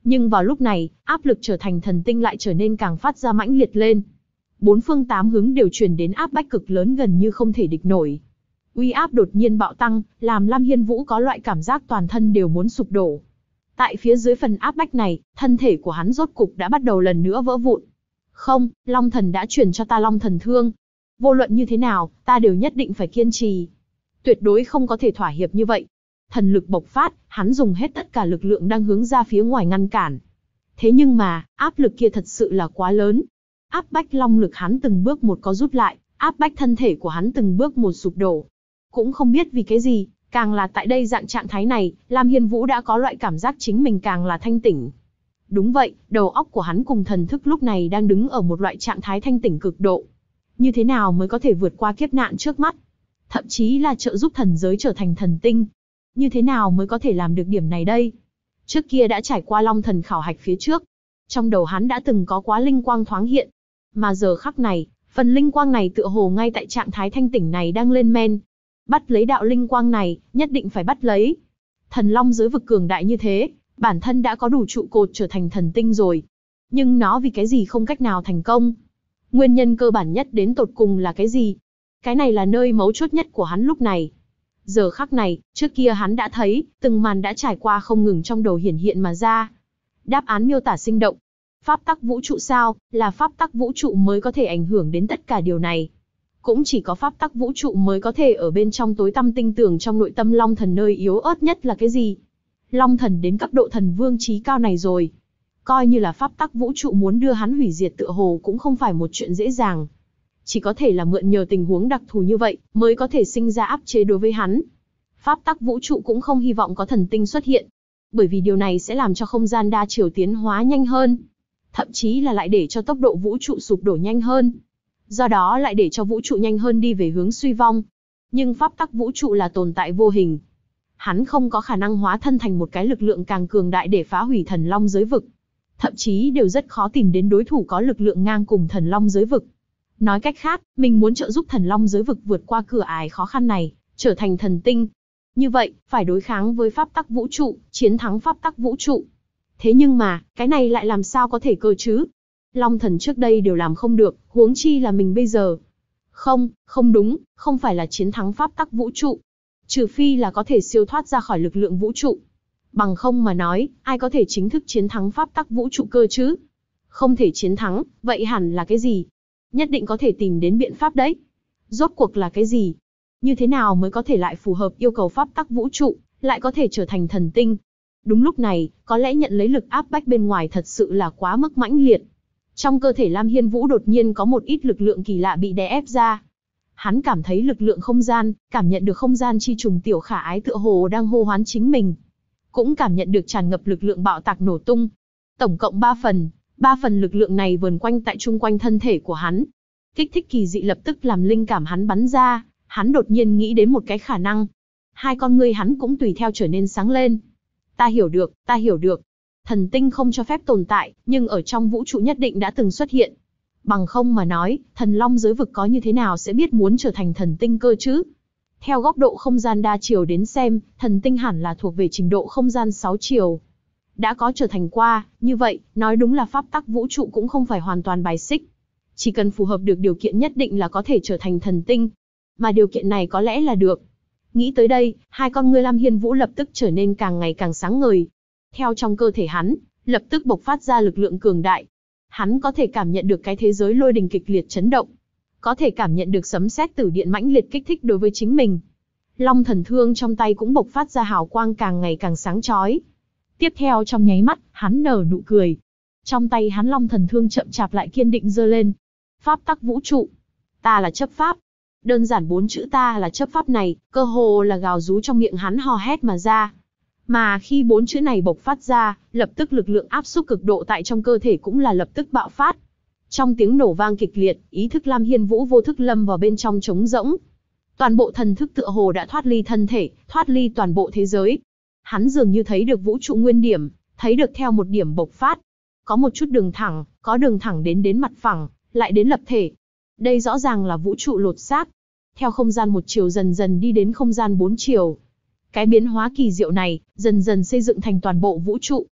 Nhưng vào lúc này, áp lực trở thành thần tinh lại trở nên càng phát ra mãnh liệt lên. Bốn phương tám hướng đều truyền đến áp bách cực lớn gần như không thể địch nổi. Uy áp đột nhiên bạo tăng, làm Lam Hiên Vũ có loại cảm giác toàn thân đều muốn sụp đổ. Tại phía dưới phần áp bách này, thân thể của hắn rốt cục đã bắt đầu lần nữa vỡ vụn. Không, Long Thần đã truyền cho ta Long Thần Thương. Vô luận như thế nào, ta đều nhất định phải kiên trì. Tuyệt đối không có thể thỏa hiệp như vậy. Thần lực bộc phát, hắn dùng hết tất cả lực lượng đang hướng ra phía ngoài ngăn cản. Thế nhưng mà, áp lực kia thật sự là quá lớn. Áp bách long lực hắn từng bước một có rút lại, áp bách thân thể của hắn từng bước một sụp đổ. Cũng không biết vì cái gì, càng là tại đây dạng trạng thái này, Lam Hiên Vũ đã có loại cảm giác chính mình càng là thanh tỉnh. Đúng vậy, đầu óc của hắn cùng thần thức lúc này đang đứng ở một loại trạng thái thanh tỉnh cực độ. Như thế nào mới có thể vượt qua kiếp nạn trước mắt? Thậm chí là trợ giúp thần giới trở thành thần tinh. Như thế nào mới có thể làm được điểm này đây? Trước kia đã trải qua Long Thần khảo hạch phía trước. Trong đầu hắn đã từng có quá linh quang thoáng hiện. Mà giờ khắc này, phần linh quang này tựa hồ ngay tại trạng thái thanh tỉnh này đang lên men. Bắt lấy đạo linh quang này, nhất định phải bắt lấy. Thần Long giới vực cường đại như thế, bản thân đã có đủ trụ cột trở thành thần tinh rồi. Nhưng nó vì cái gì không cách nào thành công? Nguyên nhân cơ bản nhất đến tột cùng là cái gì? Cái này là nơi mấu chốt nhất của hắn lúc này. Giờ khắc này, trước kia hắn đã thấy, từng màn đã trải qua không ngừng trong đầu hiển hiện mà ra. Đáp án miêu tả sinh động. Pháp tắc vũ trụ sao, là pháp tắc vũ trụ mới có thể ảnh hưởng đến tất cả điều này. Cũng chỉ có pháp tắc vũ trụ mới có thể ở bên trong tối tăm tinh tường trong nội tâm Long Thần nơi yếu ớt nhất là cái gì? Long Thần đến cấp độ thần vương chí cao này rồi. Coi như là pháp tắc vũ trụ muốn đưa hắn hủy diệt tựa hồ cũng không phải một chuyện dễ dàng. Chỉ có thể là mượn nhờ tình huống đặc thù như vậy, mới có thể sinh ra áp chế đối với hắn. Pháp tắc vũ trụ cũng không hy vọng có thần tinh xuất hiện. Bởi vì điều này sẽ làm cho không gian đa chiều tiến hóa nhanh hơn. Thậm chí là lại để cho tốc độ vũ trụ sụp đổ nhanh hơn. Do đó lại để cho vũ trụ nhanh hơn đi về hướng suy vong. Nhưng pháp tắc vũ trụ là tồn tại vô hình. Hắn không có khả năng hóa thân thành một cái lực lượng càng cường đại để phá hủy thần long giới vực. Thậm chí đều rất khó tìm đến đối thủ có lực lượng ngang cùng thần long giới vực. Nói cách khác, mình muốn trợ giúp thần long giới vực vượt qua cửa ải khó khăn này, trở thành thần tinh. Như vậy, phải đối kháng với pháp tắc vũ trụ, chiến thắng pháp tắc vũ trụ. Thế nhưng mà, cái này lại làm sao có thể cơ chứ? Long Thần trước đây đều làm không được, huống chi là mình bây giờ. Không, không đúng, không phải là chiến thắng pháp tắc vũ trụ. Trừ phi là có thể siêu thoát ra khỏi lực lượng vũ trụ. Bằng không mà nói, ai có thể chính thức chiến thắng pháp tắc vũ trụ cơ chứ? Không thể chiến thắng, vậy hẳn là cái gì? Nhất định có thể tìm đến biện pháp đấy. Rốt cuộc là cái gì? Như thế nào mới có thể lại phù hợp yêu cầu pháp tắc vũ trụ, lại có thể trở thành thần tinh? Đúng lúc này, có lẽ nhận lấy lực áp bách bên ngoài thật sự là quá mức mãnh liệt. Trong cơ thể Lam Hiên Vũ đột nhiên có một ít lực lượng kỳ lạ bị đè ép ra. Hắn cảm thấy lực lượng không gian, cảm nhận được không gian chi trùng tiểu khả ái tựa hồ đang hô hoán chính mình. Cũng cảm nhận được tràn ngập lực lượng bạo tạc nổ tung. Tổng cộng 3 phần. 3 phần lực lượng này vờn quanh tại chung quanh thân thể của hắn. Kích thích kỳ dị lập tức làm linh cảm hắn bắn ra, hắn đột nhiên nghĩ đến một cái khả năng. Hai con ngươi hắn cũng tùy theo trở nên sáng lên. Ta hiểu được, ta hiểu được. Thần tinh không cho phép tồn tại, nhưng ở trong vũ trụ nhất định đã từng xuất hiện. Bằng không mà nói, thần long giới vực có như thế nào sẽ biết muốn trở thành thần tinh cơ chứ? Theo góc độ không gian đa chiều đến xem, thần tinh hẳn là thuộc về trình độ không gian 6 chiều. Đã có trở thành qua, như vậy, nói đúng là pháp tắc vũ trụ cũng không phải hoàn toàn bài xích. Chỉ cần phù hợp được điều kiện nhất định là có thể trở thành thần tinh. Mà điều kiện này có lẽ là được. Nghĩ tới đây, hai con ngươi Lam Hiên Vũ lập tức trở nên càng ngày càng sáng ngời. Theo trong cơ thể hắn, lập tức bộc phát ra lực lượng cường đại. Hắn có thể cảm nhận được cái thế giới lôi đình kịch liệt chấn động. Có thể cảm nhận được sấm sét tử điện mãnh liệt kích thích đối với chính mình. Long thần thương trong tay cũng bộc phát ra hào quang càng ngày càng sáng chói. Tiếp theo trong nháy mắt, hắn nở nụ cười. Trong tay hắn long thần thương chậm chạp lại kiên định giơ lên. Pháp tắc vũ trụ. Ta là chấp pháp. Đơn giản 4 chữ ta là chấp pháp này, cơ hồ là gào rú trong miệng hắn hò hét mà ra. Mà khi 4 chữ này bộc phát ra, lập tức lực lượng áp xúc cực độ tại trong cơ thể cũng là lập tức bạo phát. Trong tiếng nổ vang kịch liệt, ý thức Lam Hiên Vũ vô thức lâm vào bên trong trống rỗng. Toàn bộ thần thức tựa hồ đã thoát ly thân thể, thoát ly toàn bộ thế giới. Hắn dường như thấy được vũ trụ nguyên điểm, thấy được theo một điểm bộc phát. Có một chút đường thẳng, có đường thẳng đến mặt phẳng, lại đến lập thể. Đây rõ ràng là vũ trụ lột xác. Theo không gian một chiều dần dần đi đến không gian 4 chiều. Cái biến hóa kỳ diệu này, dần dần xây dựng thành toàn bộ vũ trụ.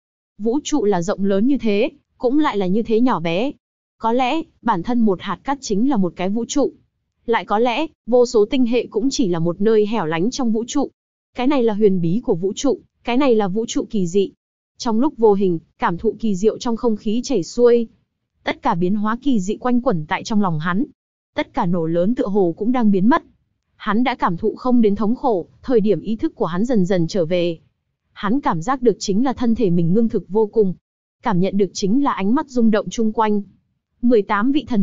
Vũ trụ là rộng lớn như thế, cũng lại là như thế nhỏ bé. Có lẽ, bản thân một hạt cát chính là một cái vũ trụ. Lại có lẽ, vô số tinh hệ cũng chỉ là một nơi hẻo lánh trong vũ trụ. Cái này là huyền bí của vũ trụ, cái này là vũ trụ kỳ dị. Trong lúc vô hình, cảm thụ kỳ diệu trong không khí chảy xuôi. Tất cả biến hóa kỳ dị quanh quẩn tại trong lòng hắn. Tất cả nổ lớn tựa hồ cũng đang biến mất. Hắn đã cảm thụ không đến thống khổ, thời điểm ý thức của hắn dần dần trở về. Hắn cảm giác được chính là thân thể mình ngưng thực vô cùng. Cảm nhận được chính là ánh mắt rung động chung quanh. 18 vị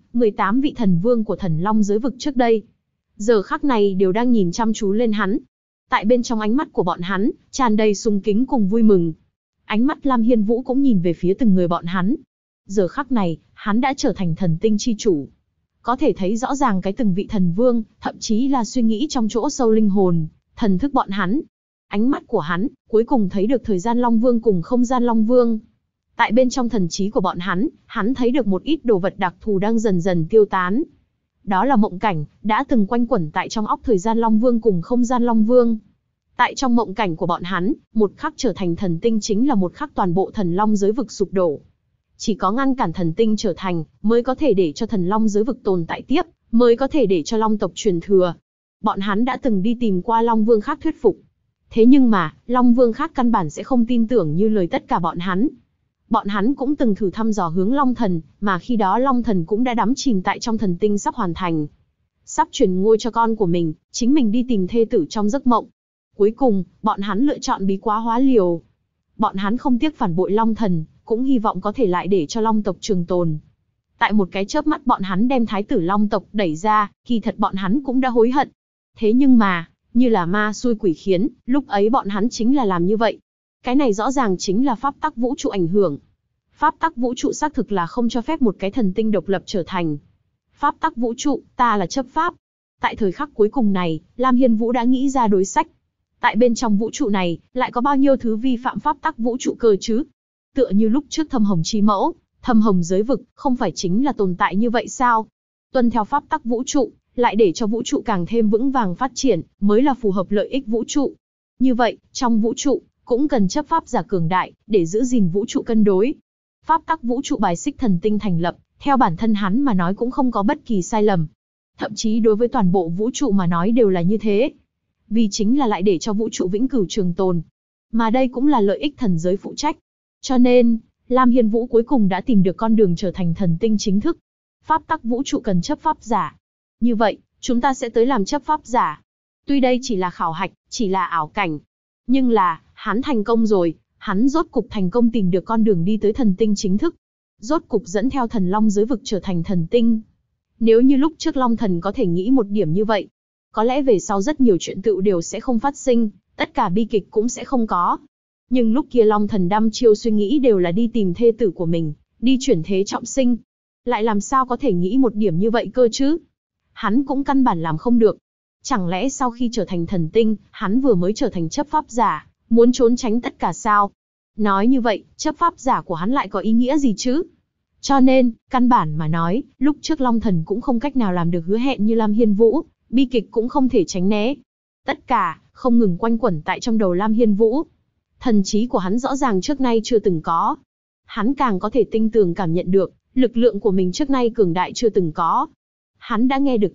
thần vương của thần long giới vực trước đây. Giờ khắc này đều đang nhìn chăm chú lên hắn. Tại bên trong ánh mắt của bọn hắn, tràn đầy sùng kính cùng vui mừng. Ánh mắt Lam Hiên Vũ cũng nhìn về phía từng người bọn hắn. Giờ khắc này, hắn đã trở thành thần tinh chi chủ. Có thể thấy rõ ràng cái từng vị thần vương, thậm chí là suy nghĩ trong chỗ sâu linh hồn, thần thức bọn hắn. Ánh mắt của hắn, cuối cùng thấy được thời gian Long Vương cùng không gian Long Vương. Tại bên trong thần trí của bọn hắn thấy được một ít đồ vật đặc thù đang dần dần tiêu tán. Đó là mộng cảnh, đã từng quanh quẩn tại trong óc thời gian Long Vương cùng không gian Long Vương. Tại trong mộng cảnh của bọn hắn, một khắc trở thành thần tinh chính là một khắc toàn bộ thần long giới vực sụp đổ. Chỉ có ngăn cản thần tinh trở thành, mới có thể để cho thần long giới vực tồn tại tiếp, mới có thể để cho long tộc truyền thừa. Bọn hắn đã từng đi tìm qua Long Vương khác thuyết phục. Thế nhưng mà, Long Vương khác căn bản sẽ không tin tưởng như lời tất cả bọn hắn. Bọn hắn cũng từng thử thăm dò hướng Long Thần, mà khi đó Long Thần cũng đã đắm chìm tại trong thần tinh sắp hoàn thành. Sắp truyền ngôi cho con của mình, chính mình đi tìm thê tử trong giấc mộng. Cuối cùng, bọn hắn lựa chọn bí quá hóa liều. Bọn hắn không tiếc phản bội Long Thần, cũng hy vọng có thể lại để cho Long tộc trường tồn. Tại một cái chớp mắt bọn hắn đem thái tử Long tộc đẩy ra, kỳ thật bọn hắn cũng đã hối hận. Thế nhưng mà, như là ma xui quỷ khiến, lúc ấy bọn hắn chính là làm như vậy. Cái này rõ ràng chính là pháp tắc vũ trụ ảnh hưởng. Pháp tắc vũ trụ xác thực là không cho phép một cái thần tinh độc lập trở thành. Pháp tắc vũ trụ, ta là chấp pháp. Tại thời khắc cuối cùng này, Lam Hiên Vũ đã nghĩ ra đối sách. Tại bên trong vũ trụ này, lại có bao nhiêu thứ vi phạm pháp tắc vũ trụ cơ chứ? Tựa như lúc trước Thâm Hồng Chi Mẫu, Thâm Hồng giới vực, không phải chính là tồn tại như vậy sao? Tuân theo pháp tắc vũ trụ, lại để cho vũ trụ càng thêm vững vàng phát triển, mới là phù hợp lợi ích vũ trụ. Như vậy, trong vũ trụ, cũng cần chấp pháp giả cường đại, để giữ gìn vũ trụ cân đối. Pháp tắc vũ trụ bài xích thần tinh thành lập, theo bản thân hắn mà nói cũng không có bất kỳ sai lầm. Thậm chí đối với toàn bộ vũ trụ mà nói đều là như thế. Vì chính là lại để cho vũ trụ vĩnh cửu trường tồn. Mà đây cũng là lợi ích thần giới phụ trách. Cho nên, Lam Hiên Vũ cuối cùng đã tìm được con đường trở thành thần tinh chính thức. Pháp tắc vũ trụ cần chấp pháp giả. Như vậy, chúng ta sẽ tới làm chấp pháp giả. Tuy đây chỉ là khảo hạch, chỉ là ảo cảnh. Nhưng là, hắn thành công rồi. Hắn rốt cục thành công tìm được con đường đi tới thần tinh chính thức. Rốt cục dẫn theo thần long giới vực trở thành thần tinh. Nếu như lúc trước Long Thần có thể nghĩ một điểm như vậy, có lẽ về sau rất nhiều chuyện tựu đều sẽ không phát sinh, tất cả bi kịch cũng sẽ không có. Nhưng lúc kia Long Thần đăm chiêu suy nghĩ đều là đi tìm thê tử của mình, đi chuyển thế trọng sinh. Lại làm sao có thể nghĩ một điểm như vậy cơ chứ? Hắn cũng căn bản làm không được. Chẳng lẽ sau khi trở thành thần tinh, hắn vừa mới trở thành chấp pháp giả, muốn trốn tránh tất cả sao? Nói như vậy, chấp pháp giả của hắn lại có ý nghĩa gì chứ? Cho nên, căn bản mà nói, lúc trước Long Thần cũng không cách nào làm được hứa hẹn như Lam Hiên Vũ, bi kịch cũng không thể tránh né. Tất cả, không ngừng quanh quẩn tại trong đầu Lam Hiên Vũ. Thần trí của hắn rõ ràng trước nay chưa từng có. Hắn càng có thể tinh tường cảm nhận được, lực lượng của mình trước nay cường đại chưa từng có. Hắn đã nghe được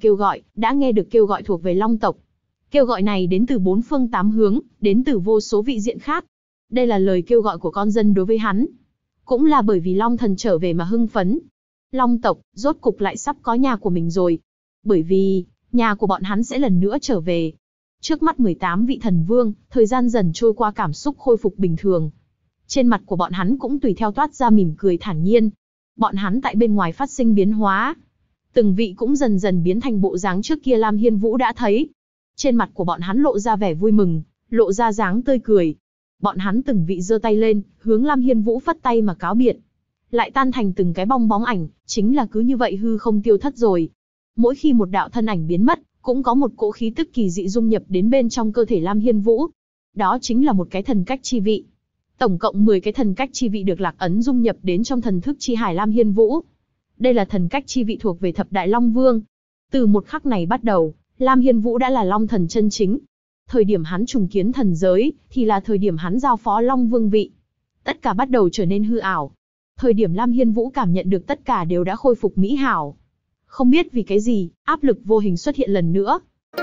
kêu gọi thuộc về Long tộc. Kêu gọi này đến từ bốn phương tám hướng, đến từ vô số vị diện khác. Đây là lời kêu gọi của con dân đối với hắn. Cũng là bởi vì Long Thần trở về mà hưng phấn. Long tộc, rốt cục lại sắp có nhà của mình rồi. Bởi vì, nhà của bọn hắn sẽ lần nữa trở về. Trước mắt 18 vị thần vương, thời gian dần trôi qua cảm xúc khôi phục bình thường. Trên mặt của bọn hắn cũng tùy theo toát ra mỉm cười thản nhiên. Bọn hắn tại bên ngoài phát sinh biến hóa. Từng vị cũng dần dần biến thành bộ dáng trước kia Lam Hiên Vũ đã thấy. Trên mặt của bọn hắn lộ ra vẻ vui mừng, lộ ra dáng tươi cười. Bọn hắn từng vị giơ tay lên, hướng Lam Hiên Vũ phất tay mà cáo biệt. Lại tan thành từng cái bong bóng ảnh, chính là cứ như vậy hư không tiêu thất rồi. Mỗi khi một đạo thân ảnh biến mất, cũng có một cỗ khí tức kỳ dị dung nhập đến bên trong cơ thể Lam Hiên Vũ. Đó chính là một cái thần cách chi vị. Tổng cộng 10 cái thần cách chi vị được Lạc Ấn dung nhập đến trong thần thức chi hải Lam Hiên Vũ. Đây là thần cách chi vị thuộc về Thập Đại Long Vương. Từ một khắc này bắt đầu, Lam Hiên Vũ đã là Long Thần chân chính. Thời điểm hắn trùng kiến thần giới, thì là thời điểm hắn giao phó Long Vương vị. Tất cả bắt đầu trở nên hư ảo. Thời điểm Lam Hiên Vũ cảm nhận được tất cả đều đã khôi phục mỹ hảo. Không biết vì cái gì, áp lực vô hình xuất hiện lần nữa.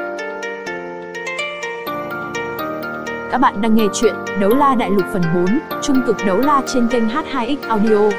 Các bạn đang nghe chuyện Đấu La Đại Lục phần 4, Trung cực đấu la trên kênh H2X Audio.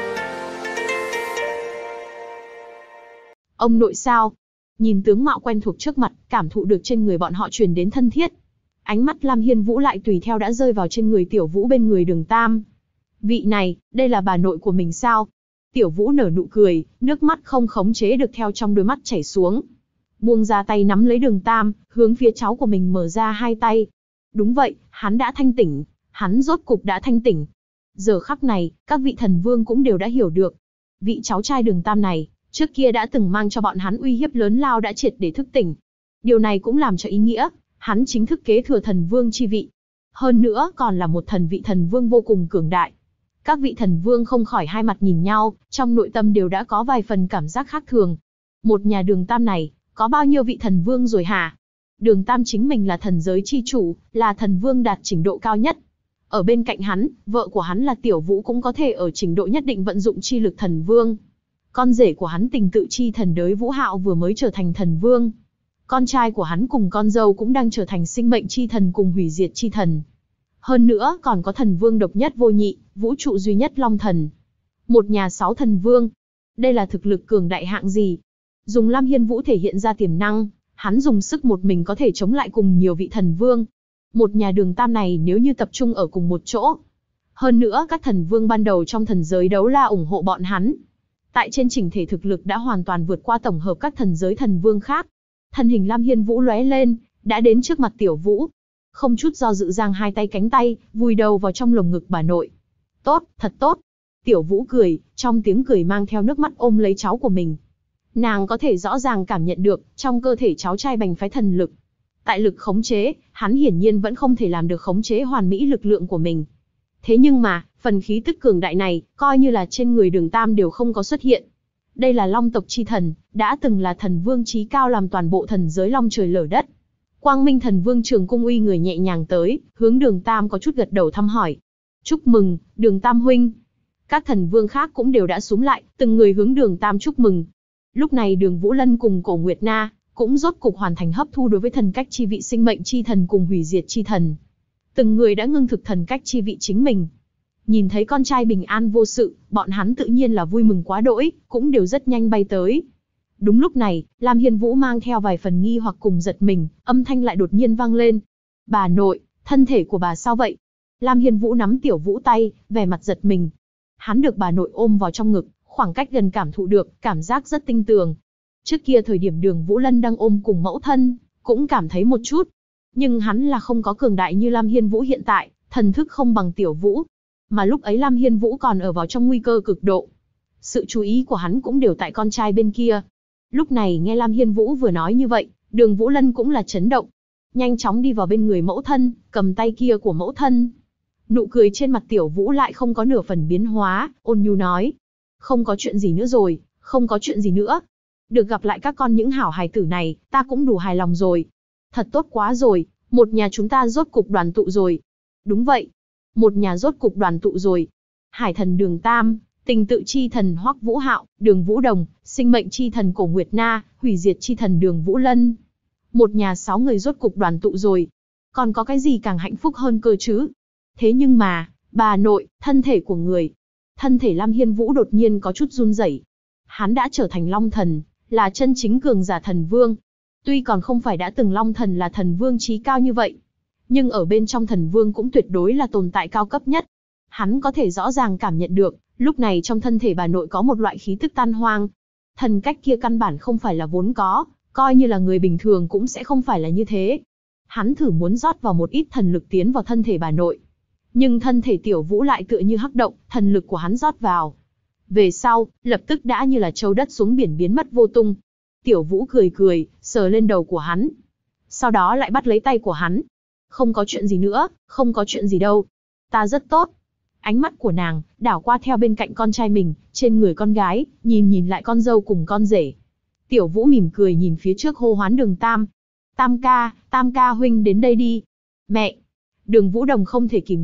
Ông nội sao? Nhìn tướng mạo quen thuộc trước mặt, cảm thụ được trên người bọn họ truyền đến thân thiết. Ánh mắt Lam Hiên Vũ lại tùy theo đã rơi vào trên người Tiểu Vũ bên người Đường Tam. Vị này, đây là bà nội của mình sao? Tiểu Vũ nở nụ cười, nước mắt không khống chế được theo trong đôi mắt chảy xuống. Buông ra tay nắm lấy Đường Tam, hướng phía cháu của mình mở ra hai tay. Đúng vậy, hắn đã thanh tỉnh, hắn rốt cục đã thanh tỉnh. Giờ khắc này, các vị thần vương cũng đều đã hiểu được. Vị cháu trai Đường Tam này, trước kia đã từng mang cho bọn hắn uy hiếp lớn lao đã triệt để thức tỉnh. Điều này cũng làm cho ý nghĩa, hắn chính thức kế thừa thần vương chi vị. Hơn nữa còn là một thần vị thần vương vô cùng cường đại. Các vị thần vương không khỏi hai mặt nhìn nhau, trong nội tâm đều đã có vài phần cảm giác khác thường. Một nhà Đường Tam này, có bao nhiêu vị thần vương rồi hả? Đường Tam chính mình là thần giới chi chủ, là thần vương đạt trình độ cao nhất. Ở bên cạnh hắn, vợ của hắn là Tiểu Vũ cũng có thể ở trình độ nhất định vận dụng chi lực thần vương. Con rể của hắn Tình Tự Chi Thần Đới Vũ Hạo vừa mới trở thành thần vương. Con trai của hắn cùng con dâu cũng đang trở thành sinh mệnh chi thần cùng hủy diệt chi thần. Hơn nữa còn có thần vương độc nhất vô nhị, vũ trụ duy nhất Long Thần. Một nhà 6 thần vương. Đây là thực lực cường đại hạng gì? Dùng Lam Hiên Vũ thể hiện ra tiềm năng, hắn dùng sức một mình có thể chống lại cùng nhiều vị thần vương. Một nhà Đường Tam này nếu như tập trung ở cùng một chỗ. Hơn nữa các thần vương ban đầu trong thần giới đấu la ủng hộ bọn hắn. Tại trên chỉnh thể thực lực đã hoàn toàn vượt qua tổng hợp các thần giới thần vương khác. Thân hình Lam Hiên Vũ lóe lên, đã đến trước mặt Tiểu Vũ. Không chút do dự giang hai tay cánh tay, vùi đầu vào trong lồng ngực bà nội. Tốt, thật tốt. Tiểu Vũ cười, trong tiếng cười mang theo nước mắt ôm lấy cháu của mình. Nàng có thể rõ ràng cảm nhận được, trong cơ thể cháu trai bành phái thần lực. Tại lực khống chế, hắn hiển nhiên vẫn không thể làm được khống chế hoàn mỹ lực lượng của mình. Thế nhưng mà, phần khí tức cường đại này, coi như là trên người Đường Tam đều không có xuất hiện. Đây là Long tộc chi thần, đã từng là thần vương chí cao làm toàn bộ thần giới long trời lở đất. Quang Minh thần vương Trường Cung uy người nhẹ nhàng tới, hướng Đường Tam có chút gật đầu thăm hỏi. Chúc mừng, Đường Tam huynh. Các thần vương khác cũng đều đã xúm lại, từng người hướng Đường Tam chúc mừng. Lúc này Đường Vũ Lân cùng Cổ Nguyệt Na, cũng rốt cục hoàn thành hấp thu đối với thần cách chi vị sinh mệnh chi thần cùng hủy diệt chi thần. Từng người đã ngưng thực thần cách chi vị chính mình. Nhìn thấy con trai bình an vô sự, bọn hắn tự nhiên là vui mừng quá đỗi, cũng đều rất nhanh bay tới. Đúng lúc này, Lam Hiên Vũ mang theo vài phần nghi hoặc cùng giật mình, âm thanh lại đột nhiên vang lên. Bà nội, thân thể của bà sao vậy? Lam Hiên Vũ nắm Tiểu Vũ tay, vẻ mặt giật mình. Hắn được bà nội ôm vào trong ngực, khoảng cách gần cảm thụ được, cảm giác rất tinh tường. Trước kia thời điểm Đường Vũ Lân đang ôm cùng mẫu thân, cũng cảm thấy một chút. Nhưng hắn là không có cường đại như Lam Hiên Vũ hiện tại, thần thức không bằng Tiểu Vũ. Mà lúc ấy Lam Hiên Vũ còn ở vào trong nguy cơ cực độ. Sự chú ý của hắn cũng đều tại con trai bên kia. Lúc này nghe Lam Hiên Vũ vừa nói như vậy, Đường Vũ Lân cũng là chấn động. Nhanh chóng đi vào bên người mẫu thân, cầm tay kia của mẫu thân. Nụ cười trên mặt Tiểu Vũ lại không có nửa phần biến hóa, ôn nhu nói. Không có chuyện gì nữa rồi, không có chuyện gì nữa. Được gặp lại các con những hảo hài tử này, ta cũng đủ hài lòng rồi. Thật tốt quá rồi, một nhà chúng ta rốt cục đoàn tụ rồi. Đúng vậy, một nhà rốt cục đoàn tụ rồi. Hải thần Đường Tam, Tình Tự Chi Thần Hoắc Vũ Hạo, Đường Vũ Đồng, sinh mệnh chi thần Cổ Nguyệt Na, hủy diệt chi thần Đường Vũ Lân. Một nhà 6 người rốt cục đoàn tụ rồi. Còn có cái gì càng hạnh phúc hơn cơ chứ? Thế nhưng mà, bà nội, thân thể của người. Thân thể Lam Hiên Vũ đột nhiên có chút run rẩy. Hắn đã trở thành Long Thần, là chân chính cường giả thần vương. Tuy còn không phải đã từng Long Thần là thần vương chí cao như vậy, nhưng ở bên trong thần vương cũng tuyệt đối là tồn tại cao cấp nhất. Hắn có thể rõ ràng cảm nhận được, lúc này trong thân thể bà nội có một loại khí tức tan hoang. Thần cách kia căn bản không phải là vốn có, coi như là người bình thường cũng sẽ không phải là như thế. Hắn thử muốn rót vào một ít thần lực tiến vào thân thể bà nội. Nhưng thân thể Tiểu Vũ lại tựa như hắc động, thần lực của hắn rót vào. Về sau, lập tức đã như là trâu đất xuống biển biến mất vô tung. Tiểu Vũ cười cười, sờ lên đầu của hắn. Sau đó lại bắt lấy tay của hắn. Không có chuyện gì nữa, không có chuyện gì đâu. Ta rất tốt. Ánh mắt của nàng, đảo qua theo bên cạnh con trai mình, trên người con gái, nhìn lại con dâu cùng con rể. Tiểu Vũ mỉm cười nhìn phía trước hô hoán Đường Tam. Tam ca huynh đến đây đi. Mẹ! Đường Vũ Đồng không thể kìm được,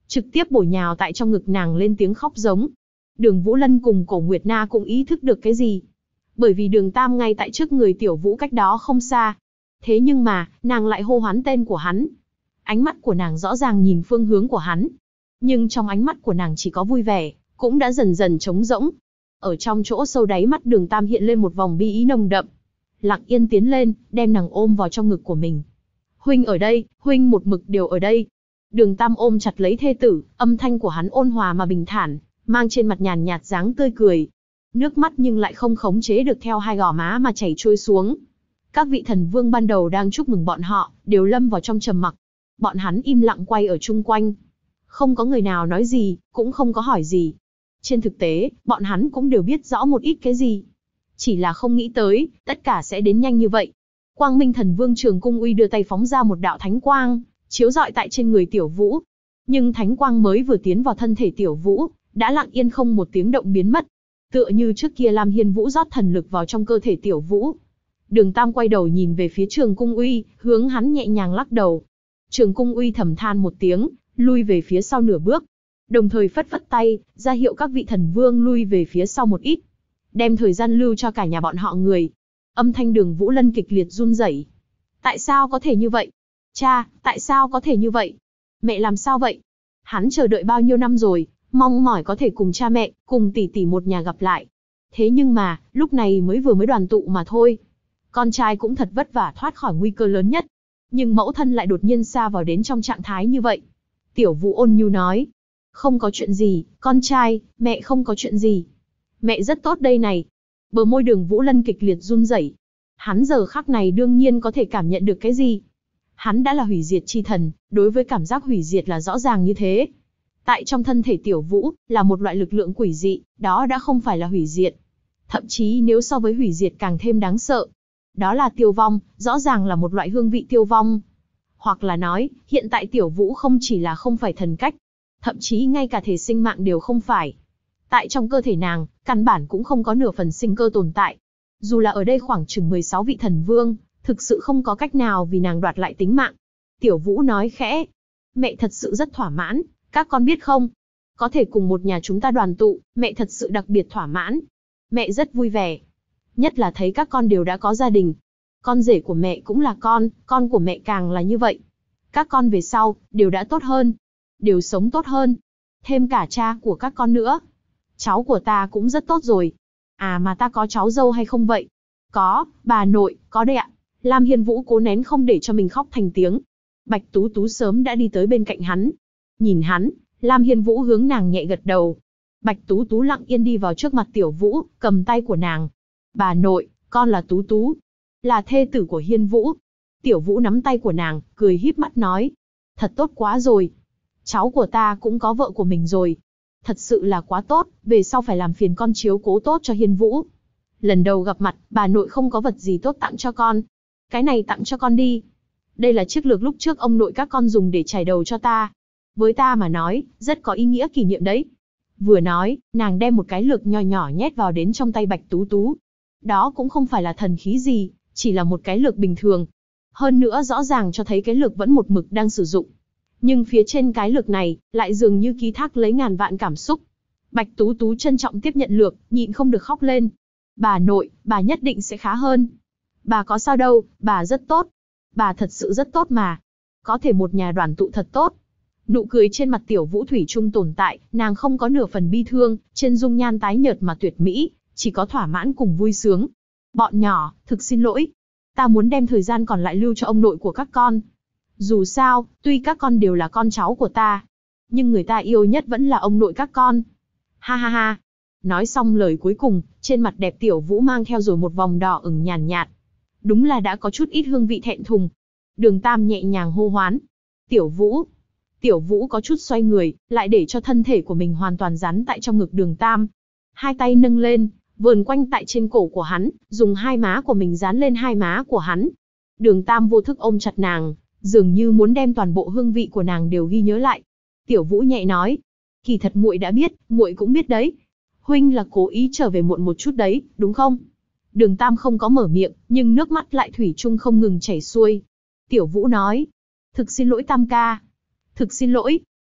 trực tiếp bổ nhào tại trong ngực nàng lên tiếng khóc giống. Đường Vũ Lân cùng Cổ Nguyệt Na cũng ý thức được cái gì. Bởi vì Đường Tam ngay tại trước người Tiểu Vũ cách đó không xa. Thế nhưng mà, nàng lại hô hoán tên của hắn. Ánh mắt của nàng rõ ràng nhìn phương hướng của hắn. Nhưng trong ánh mắt của nàng chỉ có vui vẻ, cũng đã dần dần trống rỗng. Ở trong chỗ sâu đáy mắt Đường Tam hiện lên một vòng bi ý nồng đậm. Lặng Yên tiến lên, đem nàng ôm vào trong ngực của mình. Huynh ở đây, huynh một mực đều ở đây. Đường Tam ôm chặt lấy thê tử, âm thanh của hắn ôn hòa mà bình thản, mang trên mặt nhàn nhạt dáng tươi cười. Nước mắt nhưng lại không khống chế được theo hai gò má mà chảy trôi xuống. Các vị thần vương ban đầu đang chúc mừng bọn họ, đều lâm vào trong trầm mặc. Bọn hắn im lặng quay ở chung quanh. Không có người nào nói gì, cũng không có hỏi gì. Trên thực tế, bọn hắn cũng đều biết rõ một ít cái gì. Chỉ là không nghĩ tới, tất cả sẽ đến nhanh như vậy. Quang Minh Thần Vương Trường Cung Uy đưa tay phóng ra một đạo thánh quang, chiếu rọi tại trên người Tiểu Vũ. Nhưng thánh quang mới vừa tiến vào thân thể Tiểu Vũ, đã lặng yên không một tiếng động biến mất. Tựa như trước kia Lam Hiên Vũ rót thần lực vào trong cơ thể Tiểu Vũ. Đường Tam quay đầu nhìn về phía Trường Cung Uy, hướng hắn nhẹ nhàng lắc đầu. Trường Cung Uy thầm than một tiếng, lui về phía sau nửa bước. Đồng thời phất phất tay, ra hiệu các vị thần vương lui về phía sau một ít. Đem thời gian lưu cho cả nhà bọn họ người. Âm thanh Đường Vũ Lân kịch liệt run rẩy. Tại sao có thể như vậy? Cha, tại sao có thể như vậy? Mẹ làm sao vậy? Hắn chờ đợi bao nhiêu năm rồi, mong mỏi có thể cùng cha mẹ, cùng tỷ tỷ một nhà gặp lại. Thế nhưng mà, lúc này vừa mới đoàn tụ mà thôi. Con trai cũng thật vất vả thoát khỏi nguy cơ lớn nhất. Nhưng mẫu thân lại đột nhiên sa vào đến trong trạng thái như vậy. Tiểu Vũ ôn nhu nói. Không có chuyện gì, con trai, mẹ không có chuyện gì. Mẹ rất tốt đây này. Bờ môi Đường Vũ Lân kịch liệt run rẩy. Hắn giờ khắc này đương nhiên có thể cảm nhận được cái gì. Hắn đã là hủy diệt chi thần, đối với cảm giác hủy diệt là rõ ràng như thế. Tại trong thân thể Tiểu Vũ, là một loại lực lượng quỷ dị, đó đã không phải là hủy diệt. Thậm chí nếu so với hủy diệt càng thêm đáng sợ. Đó là tiêu vong, rõ ràng là một loại hương vị tiêu vong. Hoặc là nói, hiện tại Tiểu Vũ không chỉ là không phải thần cách, thậm chí ngay cả thể sinh mạng đều không phải. Tại trong cơ thể nàng, căn bản cũng không có nửa phần sinh cơ tồn tại. Dù là ở đây khoảng chừng 16 vị thần vương, thực sự không có cách nào vì nàng đoạt lại tính mạng. Tiểu Vũ nói khẽ. Mẹ thật sự rất thỏa mãn, các con biết không? Có thể cùng một nhà chúng ta đoàn tụ, mẹ thật sự đặc biệt thỏa mãn. Mẹ rất vui vẻ. Nhất là thấy các con đều đã có gia đình. Con rể của mẹ cũng là con của mẹ càng là như vậy. Các con về sau, đều đã tốt hơn. Đều sống tốt hơn. Thêm cả cha của các con nữa. Cháu của ta cũng rất tốt rồi. À mà ta có cháu dâu hay không vậy? Có, bà nội, có đây ạ. Lam Hiên Vũ cố nén không để cho mình khóc thành tiếng. Bạch Tú Tú sớm đã đi tới bên cạnh hắn. Nhìn hắn, Lam Hiên Vũ hướng nàng nhẹ gật đầu. Bạch Tú Tú lặng yên đi vào trước mặt Tiểu Vũ, cầm tay của nàng. Bà nội, con là Tú Tú. Là thê tử của Hiên Vũ. Tiểu Vũ nắm tay của nàng, cười híp mắt nói. Thật tốt quá rồi. Cháu của ta cũng có vợ của mình rồi. Thật sự là quá tốt, về sau phải làm phiền con chiếu cố tốt cho Hiên Vũ. Lần đầu gặp mặt, bà nội không có vật gì tốt tặng cho con. Cái này tặng cho con đi. Đây là chiếc lược lúc trước ông nội các con dùng để chải đầu cho ta. Với ta mà nói, rất có ý nghĩa kỷ niệm đấy. Vừa nói, nàng đem một cái lược nho nhỏ nhét vào đến trong tay Bạch Tú Tú. Đó cũng không phải là thần khí gì, chỉ là một cái lược bình thường. Hơn nữa rõ ràng cho thấy cái lược vẫn một mực đang sử dụng. Nhưng phía trên cái lược này, lại dường như ký thác lấy ngàn vạn cảm xúc. Bạch Tú Tú trân trọng tiếp nhận lược, nhịn không được khóc lên. Bà nội, bà nhất định sẽ khá hơn. Bà có sao đâu, bà rất tốt. Bà thật sự rất tốt mà. Có thể một nhà đoàn tụ thật tốt. Nụ cười trên mặt Tiểu Vũ thủy chung tồn tại, nàng không có nửa phần bi thương, trên dung nhan tái nhợt mà tuyệt mỹ, chỉ có thỏa mãn cùng vui sướng. Bọn nhỏ, thực xin lỗi. Ta muốn đem thời gian còn lại lưu cho ông nội của các con. Dù sao, tuy các con đều là con cháu của ta, nhưng người ta yêu nhất vẫn là ông nội các con. Ha ha ha. Nói xong lời cuối cùng, trên mặt đẹp Tiểu Vũ mang theo rồi một vòng đỏ ửng nhàn nhạt. Đúng là đã có chút ít hương vị thẹn thùng. Đường Tam nhẹ nhàng hô hoán. Tiểu Vũ. Tiểu Vũ có chút xoay người, lại để cho thân thể của mình hoàn toàn dán tại trong ngực Đường Tam. Hai tay nâng lên, vờn quanh tại trên cổ của hắn, dùng hai má của mình dán lên hai má của hắn. Đường Tam vô thức ôm chặt nàng, dường như muốn đem toàn bộ hương vị của nàng đều ghi nhớ lại. Tiểu Vũ nhẹ nói. Kỳ thật muội đã biết, muội cũng biết đấy. Huynh là cố ý trở về muộn một chút đấy, đúng không? Đường Tam không có mở miệng, nhưng nước mắt lại thủy chung không ngừng chảy xuôi. Tiểu Vũ nói. Thực xin lỗi Tam ca. Thực xin lỗi.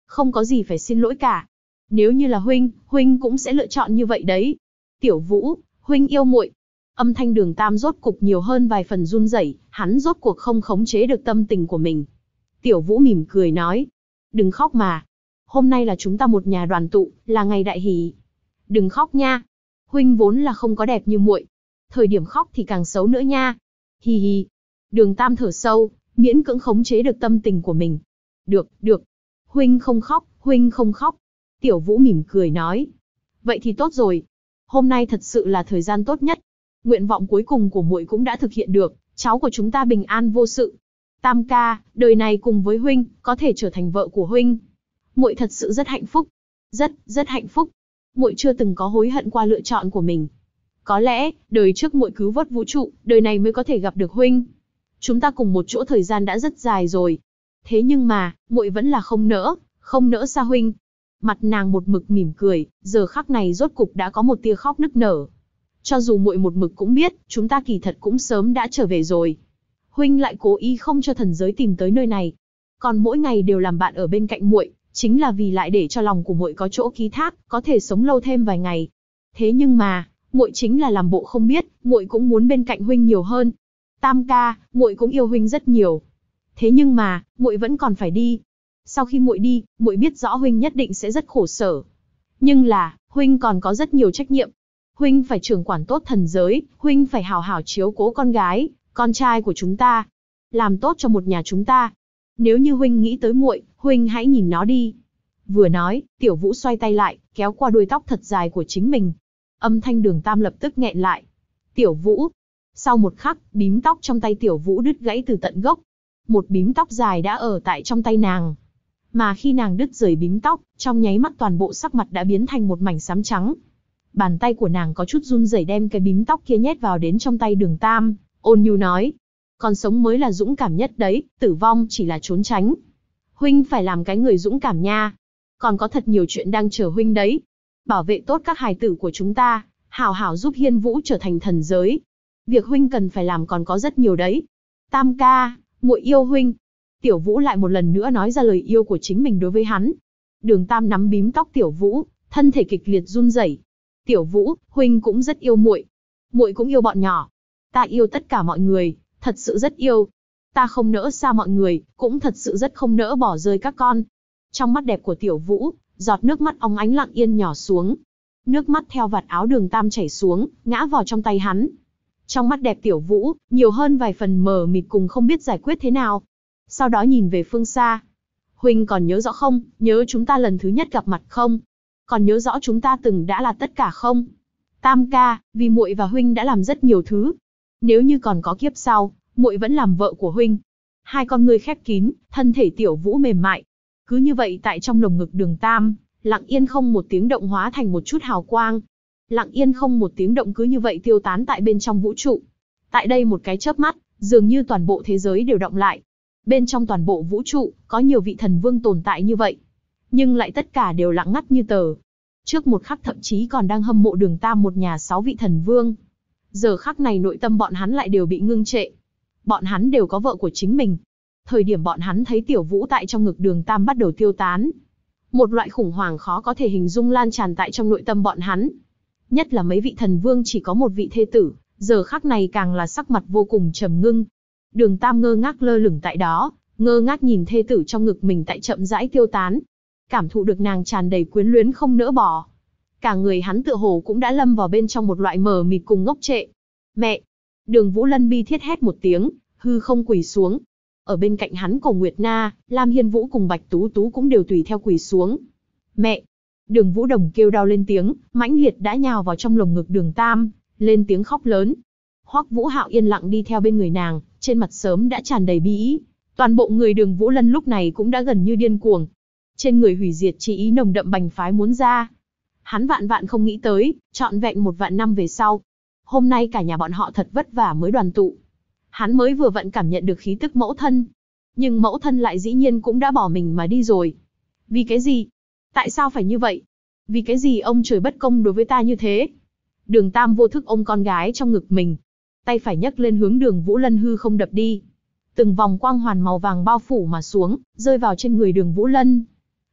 Không có gì phải xin lỗi cả. Nếu như là huynh cũng sẽ lựa chọn như vậy đấy. Tiểu Vũ, huynh yêu muội. Âm thanh Đường Tam rốt cục nhiều hơn vài phần run rẩy, hắn rốt cuộc không khống chế được tâm tình của mình. Tiểu Vũ mỉm cười nói, đừng khóc mà. Hôm nay là chúng ta một nhà đoàn tụ, là ngày đại hỷ. Đừng khóc nha. Huynh vốn là không có đẹp như muội. Thời điểm khóc thì càng xấu nữa nha. Hi hi. Đường Tam thở sâu, miễn cưỡng khống chế được tâm tình của mình. Được. Huynh không khóc, huynh không khóc. Tiểu Vũ mỉm cười nói. Vậy thì tốt rồi. Hôm nay thật sự là thời gian tốt nhất. Nguyện vọng cuối cùng của muội cũng đã thực hiện được, cháu của chúng ta bình an vô sự. Tam ca, đời này cùng với huynh, có thể trở thành vợ của huynh. Muội thật sự rất hạnh phúc. Rất hạnh phúc. Muội chưa từng có hối hận qua lựa chọn của mình. Có lẽ, đời trước muội cứu vớt vũ trụ, đời này mới có thể gặp được huynh. Chúng ta cùng một chỗ thời gian đã rất dài rồi. Thế nhưng mà, muội vẫn là không nỡ xa huynh. Mặt nàng một mực mỉm cười, giờ khắc này rốt cục đã có một tia khóc nức nở. Cho dù muội một mực cũng biết, chúng ta kỳ thật cũng sớm đã trở về rồi. Huynh lại cố ý không cho thần giới tìm tới nơi này. Còn mỗi ngày đều làm bạn ở bên cạnh muội, chính là vì lại để cho lòng của muội có chỗ ký thác, có thể sống lâu thêm vài ngày. Thế nhưng mà, muội chính là làm bộ không biết, muội cũng muốn bên cạnh huynh nhiều hơn. Tam ca, muội cũng yêu huynh rất nhiều. Thế nhưng mà, muội vẫn còn phải đi. Sau khi muội đi, muội biết rõ huynh nhất định sẽ rất khổ sở. Nhưng là, huynh còn có rất nhiều trách nhiệm. Huynh phải trưởng quản tốt thần giới, huynh phải hào hào chiếu cố con gái, con trai của chúng ta. Làm tốt cho một nhà chúng ta. Nếu như huynh nghĩ tới muội, huynh hãy nhìn nó đi. Vừa nói, Tiểu Vũ xoay tay lại, kéo qua đuôi tóc thật dài của chính mình. Âm thanh Đường Tam lập tức nghẹn lại. Tiểu Vũ. Sau một khắc, bím tóc trong tay Tiểu Vũ đứt gãy từ tận gốc. Một bím tóc dài đã ở tại trong tay nàng. Mà khi nàng đứt rời bím tóc, trong nháy mắt toàn bộ sắc mặt đã biến thành một mảnh xám trắng. Bàn tay của nàng có chút run rẩy đem cái bím tóc kia nhét vào đến trong tay Đường Tam, ôn nhu nói. Còn sống mới là dũng cảm nhất đấy, tử vong chỉ là trốn tránh. Huynh phải làm cái người dũng cảm nha. Còn có thật nhiều chuyện đang chờ huynh đấy. Bảo vệ tốt các hài tử của chúng ta, hảo hảo giúp Hiên Vũ trở thành thần giới. Việc huynh cần phải làm còn có rất nhiều đấy. Tam ca, muội yêu huynh. Tiểu Vũ lại một lần nữa nói ra lời yêu của chính mình đối với hắn. Đường Tam nắm bím tóc Tiểu Vũ, thân thể kịch liệt run rẩy. Tiểu Vũ, huynh cũng rất yêu muội. Muội cũng yêu bọn nhỏ. Ta yêu tất cả mọi người, thật sự rất yêu. Ta không nỡ xa mọi người, cũng thật sự rất không nỡ bỏ rơi các con. Trong mắt đẹp của Tiểu Vũ, giọt nước mắt óng ánh lặng yên nhỏ xuống. Nước mắt theo vạt áo Đường Tam chảy xuống, ngã vào trong tay hắn. Trong mắt đẹp Tiểu Vũ, nhiều hơn vài phần mờ mịt cùng không biết giải quyết thế nào. Sau đó nhìn về phương xa. Huynh còn nhớ rõ không, nhớ chúng ta lần thứ nhất gặp mặt không? Còn nhớ rõ chúng ta từng đã là tất cả không? Tam ca, vì muội và huynh đã làm rất nhiều thứ. Nếu như còn có kiếp sau, muội vẫn làm vợ của huynh. Hai con ngươi khép kín, thân thể Tiểu Vũ mềm mại. Cứ như vậy tại trong lồng ngực Đường Tam, lặng yên không một tiếng động hóa thành một chút hào quang. Lặng yên không một tiếng động cứ như vậy tiêu tán tại bên trong vũ trụ. Tại đây một cái chớp mắt, dường như toàn bộ thế giới đều động lại. Bên trong toàn bộ vũ trụ, có nhiều vị thần vương tồn tại như vậy. Nhưng lại tất cả đều lặng ngắt như tờ. Trước một khắc thậm chí còn đang hâm mộ Đường Tam một nhà 6 vị thần vương. Giờ khắc này nội tâm bọn hắn lại đều bị ngưng trệ. Bọn hắn đều có vợ của chính mình. Thời điểm bọn hắn thấy Tiểu Vũ tại trong ngực Đường Tam bắt đầu tiêu tán. Một loại khủng hoảng khó có thể hình dung lan tràn tại trong nội tâm bọn hắn. Nhất là mấy vị thần vương chỉ có một vị thê tử, giờ khắc này càng là sắc mặt vô cùng trầm ngưng. Đường Tam ngơ ngác lơ lửng tại đó, ngơ ngác nhìn thê tử trong ngực mình tại chậm rãi tiêu tán. Cảm thụ được nàng tràn đầy quyến luyến không nỡ bỏ. Cả người hắn tựa hồ cũng đã lâm vào bên trong một loại mờ mịt cùng ngốc trệ. Mẹ! Đường Vũ Lân bi thiết hét một tiếng, hư không quỳ xuống. Ở bên cạnh hắn Cổ Nguyệt Na, Lam Hiên Vũ cùng Bạch Tú Tú cũng đều tùy theo quỳ xuống. Mẹ! Đường Vũ Đồng kêu đau lên tiếng, mãnh liệt đã nhào vào trong lồng ngực Đường Tam, lên tiếng khóc lớn. Hoắc Vũ Hạo yên lặng đi theo bên người nàng, trên mặt sớm đã tràn đầy bi ý. Toàn bộ người Đường Vũ Lân lúc này cũng đã gần như điên cuồng. Trên người hủy diệt chi ý nồng đậm bành phái muốn ra. Hắn vạn vạn không nghĩ tới, trọn vẹn 1 vạn năm về sau. Hôm nay cả nhà bọn họ thật vất vả mới đoàn tụ. Hắn mới vừa vặn cảm nhận được khí tức mẫu thân. Nhưng mẫu thân lại dĩ nhiên cũng đã bỏ mình mà đi rồi. Vì cái gì? Tại sao phải như vậy? Vì cái gì ông trời bất công đối với ta như thế? Đường Tam vô thức ôm con gái trong ngực mình. Tay phải nhấc lên hướng Đường Vũ Lân hư không đập đi. Từng vòng quang hoàn màu vàng bao phủ mà xuống, rơi vào trên người Đường Vũ Lân.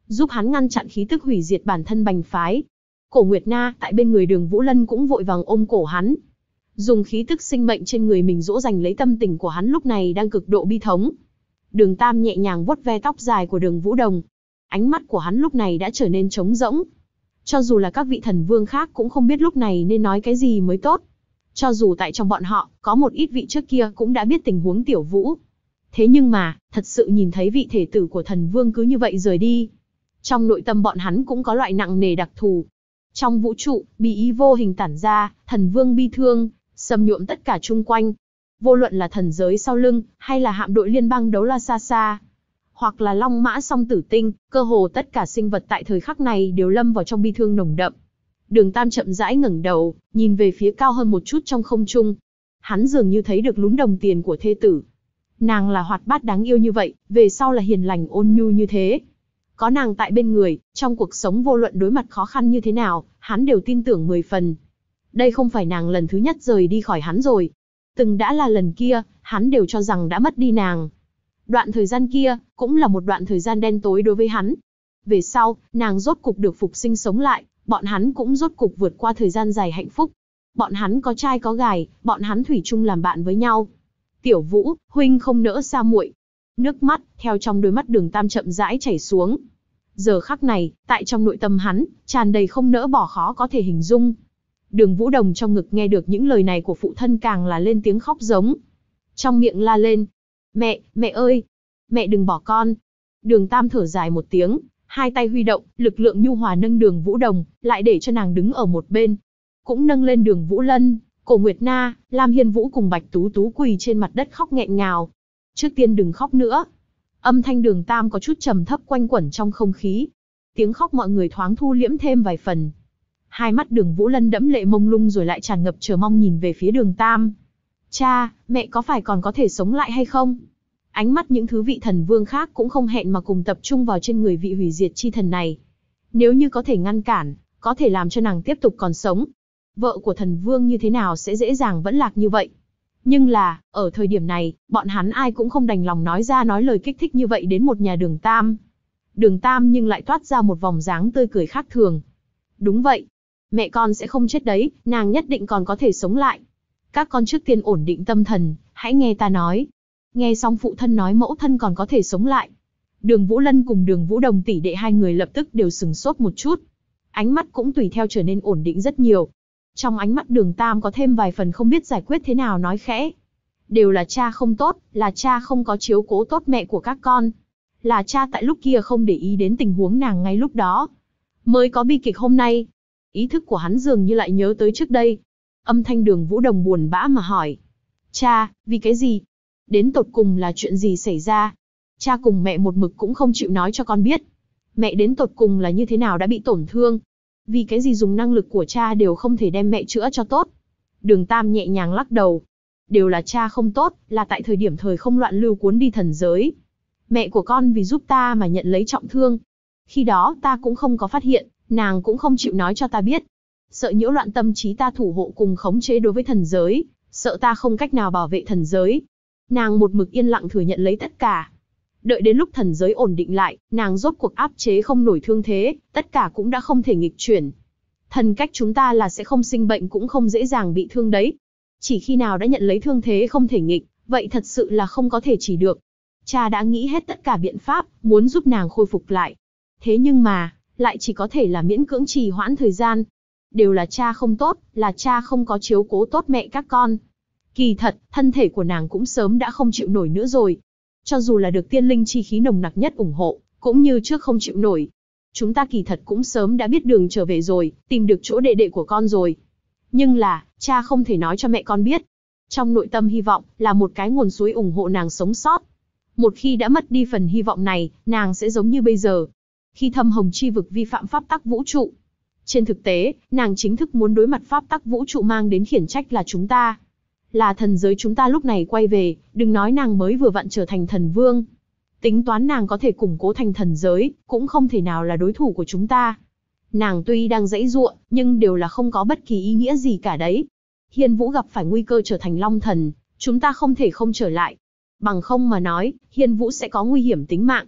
giúp hắn ngăn chặn khí tức hủy diệt bản thân Bành phái. Cổ Nguyệt Na tại bên người Đường Vũ Lân cũng vội vàng ôm cổ hắn, dùng khí tức sinh mệnh trên người mình dỗ dành lấy tâm tình của hắn lúc này đang cực độ bi thống. Đường Tam nhẹ nhàng vuốt ve tóc dài của Đường Vũ Đồng. Ánh mắt của hắn lúc này đã trở nên trống rỗng. Cho dù là các vị thần vương khác cũng không biết lúc này nên nói cái gì mới tốt. Cho dù tại trong bọn họ, có một ít vị trước kia cũng đã biết tình huống Tiểu Vũ. Thế nhưng mà, thật sự nhìn thấy vị thể tử của thần vương cứ như vậy rời đi. Trong nội tâm bọn hắn cũng có loại nặng nề đặc thù. Trong vũ trụ, bí ý vô hình tản ra, thần vương bi thương, xâm nhuộm tất cả chung quanh. Vô luận là thần giới sau lưng, hay là hạm đội liên bang Đấu La xa xa, hoặc là Long Mã Song Tử Tinh, cơ hồ tất cả sinh vật tại thời khắc này đều lâm vào trong bi thương nồng đậm. Đường Tam chậm rãi ngẩng đầu, nhìn về phía cao hơn một chút trong không trung. Hắn dường như thấy được lúm đồng tiền của thê tử. Nàng là hoạt bát đáng yêu như vậy, về sau là hiền lành ôn nhu như thế. Có nàng tại bên người, trong cuộc sống vô luận đối mặt khó khăn như thế nào, hắn đều tin tưởng 10 phần. Đây không phải nàng lần thứ nhất rời đi khỏi hắn rồi. Từng đã là lần kia, hắn đều cho rằng đã mất đi nàng. Đoạn thời gian kia, cũng là một đoạn thời gian đen tối đối với hắn. Về sau, nàng rốt cục được phục sinh sống lại, bọn hắn cũng rốt cục vượt qua thời gian dài hạnh phúc. Bọn hắn có trai có gái, bọn hắn thủy chung làm bạn với nhau. Tiểu Vũ, huynh không nỡ xa muội. Nước mắt, theo trong đôi mắt Đường Tam chậm rãi chảy xuống. Giờ khắc này, tại trong nội tâm hắn, tràn đầy không nỡ bỏ khó có thể hình dung. Đường Vũ Đồng trong ngực nghe được những lời này của phụ thân càng là lên tiếng khóc giống. Trong miệng la lên. Mẹ, mẹ ơi! Mẹ đừng bỏ con! Đường Tam thở dài một tiếng, hai tay huy động, lực lượng nhu hòa nâng Đường Vũ Đồng, lại để cho nàng đứng ở một bên. Cũng nâng lên Đường Vũ Lân, Cổ Nguyệt Na, Lam Hiên Vũ cùng Bạch Tú Tú quỳ trên mặt đất khóc nghẹn ngào. Trước tiên đừng khóc nữa. Âm thanh Đường Tam có chút trầm thấp quanh quẩn trong không khí. Tiếng khóc mọi người thoáng thu liễm thêm vài phần. Hai mắt Đường Vũ Lân đẫm lệ mông lung rồi lại tràn ngập chờ mong nhìn về phía Đường Tam. Cha, mẹ có phải còn có thể sống lại hay không? Ánh mắt những thứ vị thần vương khác cũng không hẹn mà cùng tập trung vào trên người vị hủy diệt chi thần này. Nếu như có thể ngăn cản, có thể làm cho nàng tiếp tục còn sống, vợ của thần vương như thế nào sẽ dễ dàng vẫn lạc như vậy? Nhưng là, ở thời điểm này, bọn hắn ai cũng không đành lòng nói lời kích thích như vậy đến một nhà Đường Tam. Đường Tam nhưng lại toát ra một vòng dáng tươi cười khác thường. Đúng vậy. Mẹ con sẽ không chết đấy, nàng nhất định còn có thể sống lại. Các con trước tiên ổn định tâm thần, hãy nghe ta nói. Nghe xong phụ thân nói mẫu thân còn có thể sống lại. Đường Vũ Lân cùng Đường Vũ Đồng tỷ đệ hai người lập tức đều sừng sốt một chút. Ánh mắt cũng tùy theo trở nên ổn định rất nhiều. Trong ánh mắt Đường Tam có thêm vài phần không biết giải quyết thế nào nói khẽ. Đều là cha không tốt, là cha không có chiếu cố tốt mẹ của các con. Là cha tại lúc kia không để ý đến tình huống nàng ngay lúc đó. Mới có bi kịch hôm nay. Ý thức của hắn dường như lại nhớ tới trước đây. Âm thanh Đường Vũ Đồng buồn bã mà hỏi. Cha, vì cái gì? Đến tột cùng là chuyện gì xảy ra? Cha cùng mẹ một mực cũng không chịu nói cho con biết. Mẹ đến tột cùng là như thế nào đã bị tổn thương? Vì cái gì dùng năng lực của cha đều không thể đem mẹ chữa cho tốt? Đường Tam nhẹ nhàng lắc đầu. Đều là cha không tốt, là tại thời điểm thời không loạn lưu cuốn đi thần giới. Mẹ của con vì giúp ta mà nhận lấy trọng thương. Khi đó ta cũng không có phát hiện, nàng cũng không chịu nói cho ta biết. Sợ nhiễu loạn tâm trí ta thủ hộ cùng khống chế đối với thần giới, sợ ta không cách nào bảo vệ thần giới. Nàng một mực yên lặng thừa nhận lấy tất cả. Đợi đến lúc thần giới ổn định lại, nàng rốt cuộc áp chế không nổi thương thế, tất cả cũng đã không thể nghịch chuyển. Thần cách chúng ta là sẽ không sinh bệnh cũng không dễ dàng bị thương đấy. Chỉ khi nào đã nhận lấy thương thế không thể nghịch, vậy thật sự là không có thể chỉ được. Cha đã nghĩ hết tất cả biện pháp, muốn giúp nàng khôi phục lại. Thế nhưng mà, lại chỉ có thể là miễn cưỡng trì hoãn thời gian. Đều là cha không tốt, là cha không có chiếu cố tốt mẹ các con. Kỳ thật, thân thể của nàng cũng sớm đã không chịu nổi nữa rồi. Cho dù là được tiên linh chi khí nồng nặc nhất ủng hộ, cũng như trước không chịu nổi. Chúng ta kỳ thật cũng sớm đã biết đường trở về rồi, tìm được chỗ đệ đệ của con rồi. Nhưng là, cha không thể nói cho mẹ con biết. Trong nội tâm hy vọng, là một cái nguồn suối ủng hộ nàng sống sót. Một khi đã mất đi phần hy vọng này, nàng sẽ giống như bây giờ. Khi thâm hồng chi vực vi phạm pháp tắc vũ trụ. Trên thực tế, nàng chính thức muốn đối mặt pháp tắc vũ trụ mang đến khiển trách là chúng ta. Là thần giới chúng ta lúc này quay về, đừng nói nàng mới vừa vặn trở thành thần vương. Tính toán nàng có thể củng cố thành thần giới, cũng không thể nào là đối thủ của chúng ta. Nàng tuy đang giãy giụa, nhưng đều là không có bất kỳ ý nghĩa gì cả đấy. Hiên Vũ gặp phải nguy cơ trở thành Long Thần, chúng ta không thể không trở lại. Bằng không mà nói, Hiên Vũ sẽ có nguy hiểm tính mạng.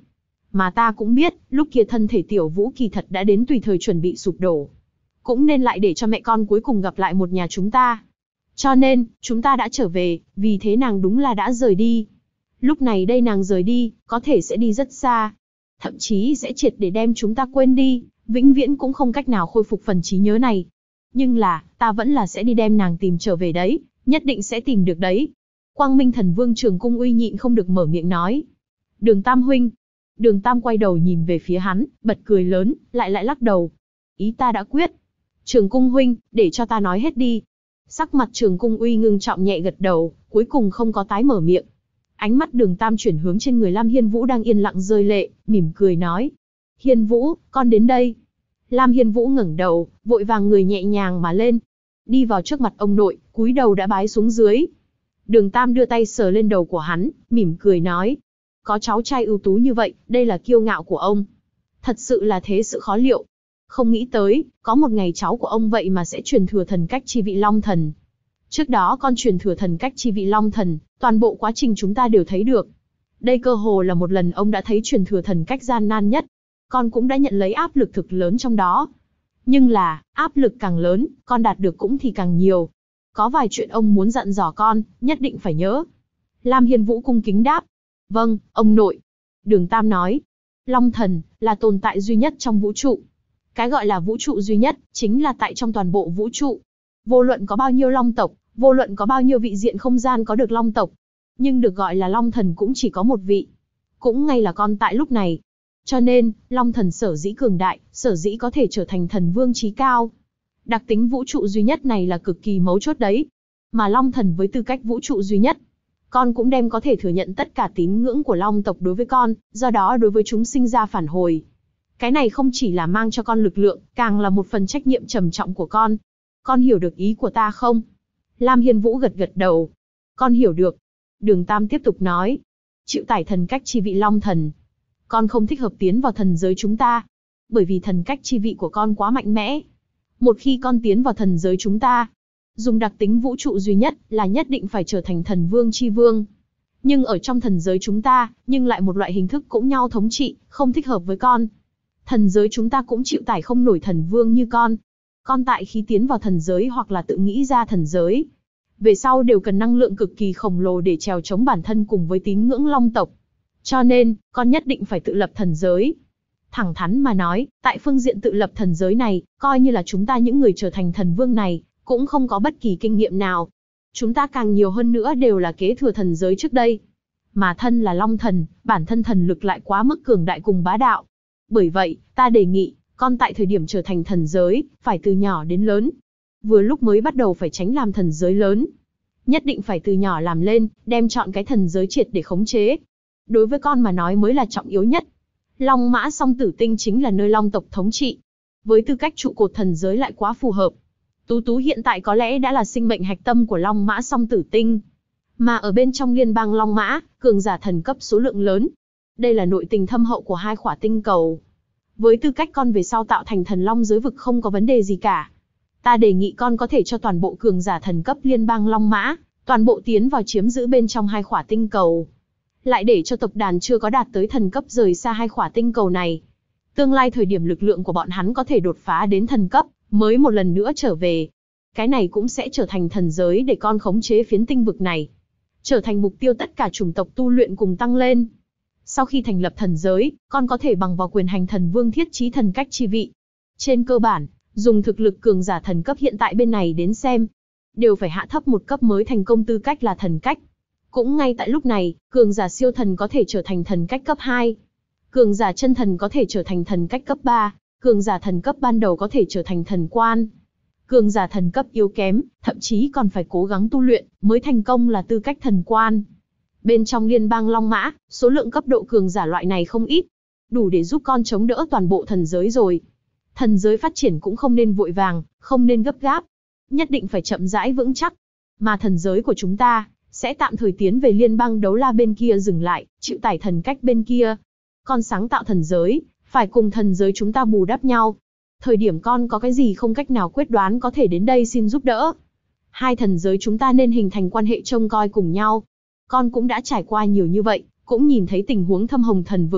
Mà ta cũng biết, lúc kia thân thể Tiểu Vũ kỳ thật đã đến tùy thời chuẩn bị sụp đổ. Cũng nên lại để cho mẹ con cuối cùng gặp lại một nhà chúng ta. Cho nên, chúng ta đã trở về, vì thế nàng đúng là đã rời đi. Lúc này đây nàng rời đi, có thể sẽ đi rất xa. Thậm chí sẽ triệt để đem chúng ta quên đi, vĩnh viễn cũng không cách nào khôi phục phần trí nhớ này. Nhưng là, ta vẫn là sẽ đi đem nàng tìm trở về đấy, nhất định sẽ tìm được đấy. Quang Minh Thần Vương Trường Cung Uy nhịn không được mở miệng nói. Đường Tam huynh. Đường Tam quay đầu nhìn về phía hắn, bật cười lớn, lại lắc đầu. Ý ta đã quyết. Trường Cung huynh, để cho ta nói hết đi. Sắc mặt Trường Cung Uy ngưng trọng nhẹ gật đầu, cuối cùng không có tái mở miệng. Ánh mắt Đường Tam chuyển hướng trên người Lam Hiên Vũ đang yên lặng rơi lệ, mỉm cười nói. Hiên Vũ, con đến đây. Lam Hiên Vũ ngẩng đầu, vội vàng người nhẹ nhàng mà lên. Đi vào trước mặt ông nội, cúi đầu đã bái xuống dưới. Đường Tam đưa tay sờ lên đầu của hắn, mỉm cười nói. Có cháu trai ưu tú như vậy, đây là kiêu ngạo của ông. Thật sự là thế sự khó liệu. Không nghĩ tới, có một ngày cháu của ông vậy mà sẽ truyền thừa thần cách chi vị Long Thần. Trước đó con truyền thừa thần cách chi vị Long Thần, toàn bộ quá trình chúng ta đều thấy được. Đây cơ hồ là một lần ông đã thấy truyền thừa thần cách gian nan nhất. Con cũng đã nhận lấy áp lực thực lớn trong đó. Nhưng là, áp lực càng lớn, con đạt được cũng thì càng nhiều. Có vài chuyện ông muốn dặn dò con, nhất định phải nhớ. Lam Hiên Vũ cung kính đáp. Vâng, ông nội. Đường Tam nói. Long Thần, là tồn tại duy nhất trong vũ trụ. Cái gọi là vũ trụ duy nhất, chính là tại trong toàn bộ vũ trụ. Vô luận có bao nhiêu long tộc, vô luận có bao nhiêu vị diện không gian có được long tộc. Nhưng được gọi là Long Thần cũng chỉ có một vị. Cũng ngay là con tại lúc này. Cho nên, Long Thần sở dĩ cường đại, sở dĩ có thể trở thành thần vương chí cao. Đặc tính vũ trụ duy nhất này là cực kỳ mấu chốt đấy. Mà Long Thần với tư cách vũ trụ duy nhất, con cũng đem có thể thừa nhận tất cả tín ngưỡng của Long tộc đối với con, do đó đối với chúng sinh ra phản hồi. Cái này không chỉ là mang cho con lực lượng, càng là một phần trách nhiệm trầm trọng của con. Con hiểu được ý của ta không? Lam Hiên Vũ gật gật đầu. Con hiểu được. Đường Tam tiếp tục nói. Chịu tải thần cách chi vị Long Thần. Con không thích hợp tiến vào thần giới chúng ta. Bởi vì thần cách chi vị của con quá mạnh mẽ. Một khi con tiến vào thần giới chúng ta, dùng đặc tính vũ trụ duy nhất là nhất định phải trở thành thần vương chi vương. Nhưng ở trong thần giới chúng ta, nhưng lại một loại hình thức cũng nhau thống trị, không thích hợp với con. Thần giới chúng ta cũng chịu tải không nổi thần vương như con. Con tại khi tiến vào thần giới hoặc là tự nghĩ ra thần giới, về sau đều cần năng lượng cực kỳ khổng lồ để trèo chống bản thân cùng với tín ngưỡng long tộc. Cho nên, con nhất định phải tự lập thần giới. Thẳng thắn mà nói, tại phương diện tự lập thần giới này, coi như là chúng ta những người trở thành thần vương này, cũng không có bất kỳ kinh nghiệm nào. Chúng ta càng nhiều hơn nữa đều là kế thừa thần giới trước đây. Mà thân là Long Thần, bản thân thần lực lại quá mức cường đại cùng bá đạo. Bởi vậy, ta đề nghị, con tại thời điểm trở thành thần giới, phải từ nhỏ đến lớn. Vừa lúc mới bắt đầu phải tránh làm thần giới lớn. Nhất định phải từ nhỏ làm lên, đem chọn cái thần giới triệt để khống chế. Đối với con mà nói mới là trọng yếu nhất. Long Mã Song Tử Tinh chính là nơi Long tộc thống trị. Với tư cách trụ cột thần giới lại quá phù hợp. Tú Tú hiện tại có lẽ đã là sinh mệnh hạch tâm của Long Mã Song Tử Tinh. Mà ở bên trong liên bang Long Mã, cường giả thần cấp số lượng lớn. Đây là nội tình thâm hậu của hai khỏa tinh cầu. Với tư cách con về sau tạo thành thần long giới vực không có vấn đề gì cả. Ta đề nghị con có thể cho toàn bộ cường giả thần cấp liên bang Long Mã, toàn bộ tiến vào chiếm giữ bên trong hai khỏa tinh cầu. Lại để cho tộc đàn chưa có đạt tới thần cấp rời xa hai khỏa tinh cầu này. Tương lai thời điểm lực lượng của bọn hắn có thể đột phá đến thần cấp, mới một lần nữa trở về. Cái này cũng sẽ trở thành thần giới để con khống chế phiến tinh vực này. Trở thành mục tiêu tất cả chủng tộc tu luyện cùng tăng lên. Sau khi thành lập thần giới, con có thể bằng vào quyền hành thần vương thiết trí thần cách chi vị. Trên cơ bản, dùng thực lực cường giả thần cấp hiện tại bên này đến xem, đều phải hạ thấp một cấp mới thành công tư cách là thần cách. Cũng ngay tại lúc này, cường giả siêu thần có thể trở thành thần cách cấp 2. Cường giả chân thần có thể trở thành thần cách cấp 3. Cường giả thần cấp ban đầu có thể trở thành thần quan. Cường giả thần cấp yếu kém, thậm chí còn phải cố gắng tu luyện, mới thành công là tư cách thần quan. Bên trong liên bang Long Mã, số lượng cấp độ cường giả loại này không ít. Đủ để giúp con chống đỡ toàn bộ thần giới rồi. Thần giới phát triển cũng không nên vội vàng, không nên gấp gáp. Nhất định phải chậm rãi vững chắc. Mà thần giới của chúng ta, sẽ tạm thời tiến về liên bang Đấu La bên kia dừng lại, chịu tải thần cách bên kia. Con sáng tạo thần giới, phải cùng thần giới chúng ta bù đắp nhau. Thời điểm con có cái gì không cách nào quyết đoán có thể đến đây xin giúp đỡ. Hai thần giới chúng ta nên hình thành quan hệ trông coi cùng nhau. Con cũng đã trải qua nhiều như vậy, cũng nhìn thấy tình huống thâm hồng thần vực.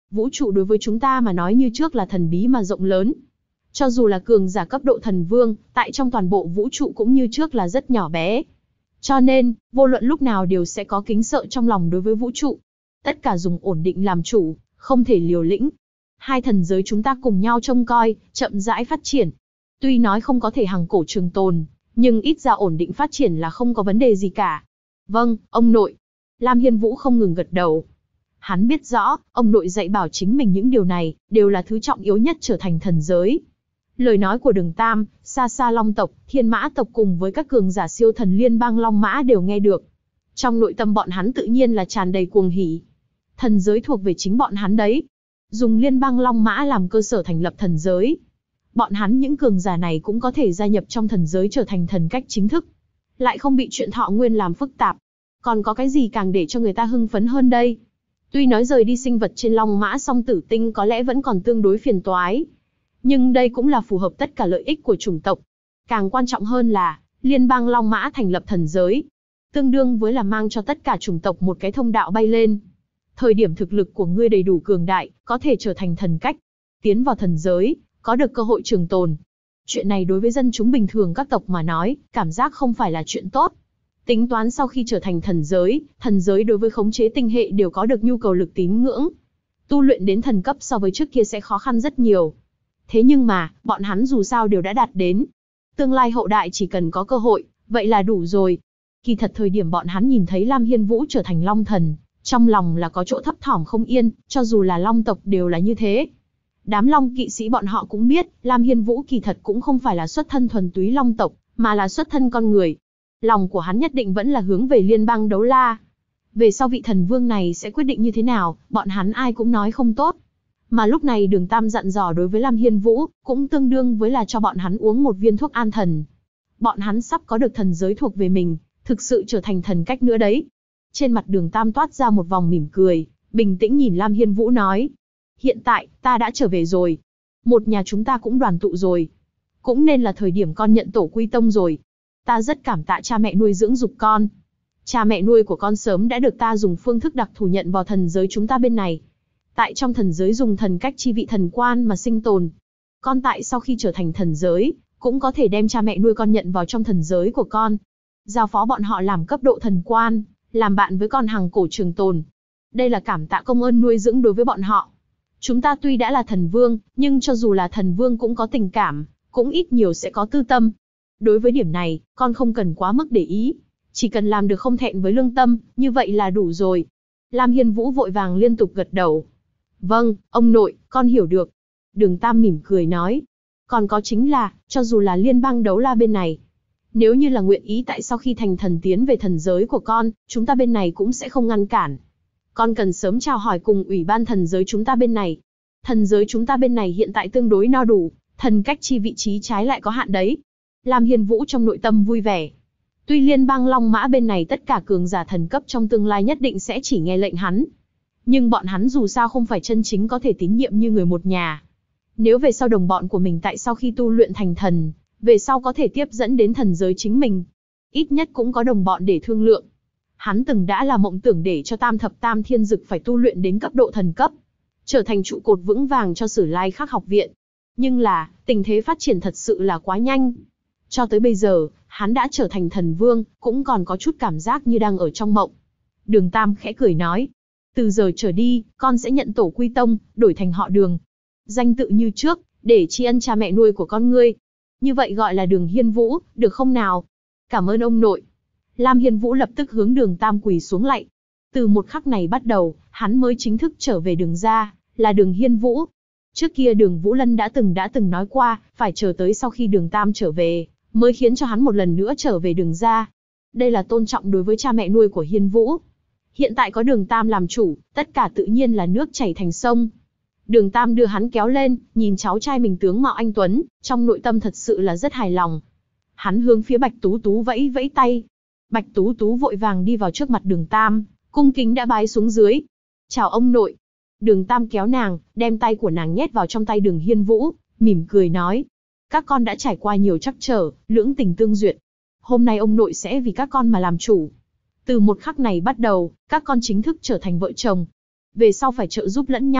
Vũ trụ đối với chúng ta mà nói như trước là thần bí mà rộng lớn. Cho dù là cường giả cấp độ thần vương, tại trong toàn bộ vũ trụ cũng như trước là rất nhỏ bé. Cho nên, vô luận lúc nào đều sẽ có kính sợ trong lòng đối với vũ trụ. Tất cả dùng ổn định làm chủ, không thể liều lĩnh. Hai thần giới chúng ta cùng nhau trông coi, chậm rãi phát triển. Tuy nói không có thể hằng cổ trường tồn, nhưng ít ra ổn định phát triển là không có vấn đề gì cả. Vâng, ông nội. Lam Hiên Vũ không ngừng gật đầu. Hắn biết rõ, ông nội dạy bảo chính mình những điều này, đều là thứ trọng yếu nhất trở thành thần giới. Lời nói của Đường Tam, xa xa Long tộc, Thiên Mã tộc cùng với các cường giả siêu thần liên bang Long Mã đều nghe được. Trong nội tâm bọn hắn tự nhiên là tràn đầy cuồng hỉ. Thần giới thuộc về chính bọn hắn đấy. Dùng liên bang Long Mã làm cơ sở thành lập thần giới. Bọn hắn những cường giả này cũng có thể gia nhập trong thần giới trở thành thần cách chính thức. Lại không bị chuyện thọ nguyên làm phức tạp. Còn có cái gì càng để cho người ta hưng phấn hơn đây? Tuy nói rời đi sinh vật trên Long Mã song tử tinh có lẽ vẫn còn tương đối phiền toái. Nhưng đây cũng là phù hợp tất cả lợi ích của chủng tộc. Càng quan trọng hơn là, liên bang Long Mã thành lập thần giới. Tương đương với là mang cho tất cả chủng tộc một cái thông đạo bay lên. Thời điểm thực lực của ngươi đầy đủ cường đại, có thể trở thành thần cách. Tiến vào thần giới, có được cơ hội trường tồn. Chuyện này đối với dân chúng bình thường các tộc mà nói, cảm giác không phải là chuyện tốt. Tính toán sau khi trở thành thần giới đối với khống chế tinh hệ đều có được nhu cầu lực tín ngưỡng. Tu luyện đến thần cấp so với trước kia sẽ khó khăn rất nhiều. Thế nhưng mà, bọn hắn dù sao đều đã đạt đến. Tương lai hậu đại chỉ cần có cơ hội, vậy là đủ rồi. Kỳ thật thời điểm bọn hắn nhìn thấy Lam Hiên Vũ trở thành Long Thần, trong lòng là có chỗ thấp thỏm không yên, cho dù là Long tộc đều là như thế. Đám Long kỵ sĩ bọn họ cũng biết, Lam Hiên Vũ kỳ thật cũng không phải là xuất thân thuần túy Long tộc, mà là xuất thân con người. Lòng của hắn nhất định vẫn là hướng về liên bang Đấu La. Về sau vị thần vương này sẽ quyết định như thế nào, bọn hắn ai cũng nói không tốt. Mà lúc này Đường Tam dặn dò đối với Lam Hiên Vũ, cũng tương đương với là cho bọn hắn uống một viên thuốc an thần. Bọn hắn sắp có được thần giới thuộc về mình, thực sự trở thành thần cách nữa đấy. Trên mặt Đường Tam toát ra một vòng mỉm cười, bình tĩnh nhìn Lam Hiên Vũ nói. Hiện tại, ta đã trở về rồi. Một nhà chúng ta cũng đoàn tụ rồi. Cũng nên là thời điểm con nhận tổ quy tông rồi. Ta rất cảm tạ cha mẹ nuôi dưỡng giục con. Cha mẹ nuôi của con sớm đã được ta dùng phương thức đặc thù nhận vào thần giới chúng ta bên này. Tại trong thần giới dùng thần cách chi vị thần quan mà sinh tồn. Con tại sau khi trở thành thần giới, cũng có thể đem cha mẹ nuôi con nhận vào trong thần giới của con. Giao phó bọn họ làm cấp độ thần quan, làm bạn với con hằng cổ trường tồn. Đây là cảm tạ công ơn nuôi dưỡng đối với bọn họ. Chúng ta tuy đã là thần vương, nhưng cho dù là thần vương cũng có tình cảm, cũng ít nhiều sẽ có tư tâm. Đối với điểm này, con không cần quá mức để ý. Chỉ cần làm được không thẹn với lương tâm, như vậy là đủ rồi. Lam Hiên Vũ vội vàng liên tục gật đầu. Vâng, ông nội, con hiểu được. Đường Tam mỉm cười nói. Còn có chính là, cho dù là liên bang Đấu La bên này, nếu như là nguyện ý tại sau khi thành thần tiến về thần giới của con, chúng ta bên này cũng sẽ không ngăn cản. Con cần sớm chào hỏi cùng ủy ban thần giới chúng ta bên này. Thần giới chúng ta bên này hiện tại tương đối no đủ, thần cách chi vị trí trái lại có hạn đấy. Lam Hiên Vũ trong nội tâm vui vẻ. Tuy liên bang Long Mã bên này tất cả cường giả thần cấp trong tương lai nhất định sẽ chỉ nghe lệnh hắn. Nhưng bọn hắn dù sao không phải chân chính có thể tín nhiệm như người một nhà. Nếu về sau đồng bọn của mình tại sau khi tu luyện thành thần, về sau có thể tiếp dẫn đến thần giới chính mình. Ít nhất cũng có đồng bọn để thương lượng. Hắn từng đã là mộng tưởng để cho Tam Thập Tam Thiên Dực phải tu luyện đến cấp độ thần cấp, trở thành trụ cột vững vàng cho Sử Lai Khắc học viện. Nhưng là, tình thế phát triển thật sự là quá nhanh. Cho tới bây giờ, hắn đã trở thành thần vương, cũng còn có chút cảm giác như đang ở trong mộng. Đường Tam khẽ cười nói, từ giờ trở đi, con sẽ nhận tổ quy tông, đổi thành họ Đường. Danh tự như trước, để tri ân cha mẹ nuôi của con ngươi. Như vậy gọi là Đường Hiên Vũ, được không nào? Cảm ơn ông nội. Lam Hiên Vũ lập tức hướng Đường Tam quỳ xuống lạy. Từ một khắc này bắt đầu, hắn mới chính thức trở về Đường gia, là Đường Hiên Vũ. Trước kia Đường Vũ Lân đã từng nói qua, phải chờ tới sau khi Đường Tam trở về, mới khiến cho hắn một lần nữa trở về Đường gia. Đây là tôn trọng đối với cha mẹ nuôi của Hiên Vũ. Hiện tại có Đường Tam làm chủ, tất cả tự nhiên là nước chảy thành sông. Đường Tam đưa hắn kéo lên, nhìn cháu trai mình tướng mạo anh tuấn, trong nội tâm thật sự là rất hài lòng. Hắn hướng phía Bạch Tú Tú vẫy vẫy tay. Bạch Tú Tú vội vàng đi vào trước mặt Đường Tam, cung kính đã bái xuống dưới. Chào ông nội. Đường Tam kéo nàng, đem tay của nàng nhét vào trong tay Đường Hiên Vũ, mỉm cười nói. Các con đã trải qua nhiều trắc trở, lưỡng tình tương duyệt. Hôm nay ông nội sẽ vì các con mà làm chủ. Từ một khắc này bắt đầu, các con chính thức trở thành vợ chồng. Về sau phải trợ giúp lẫn nhau,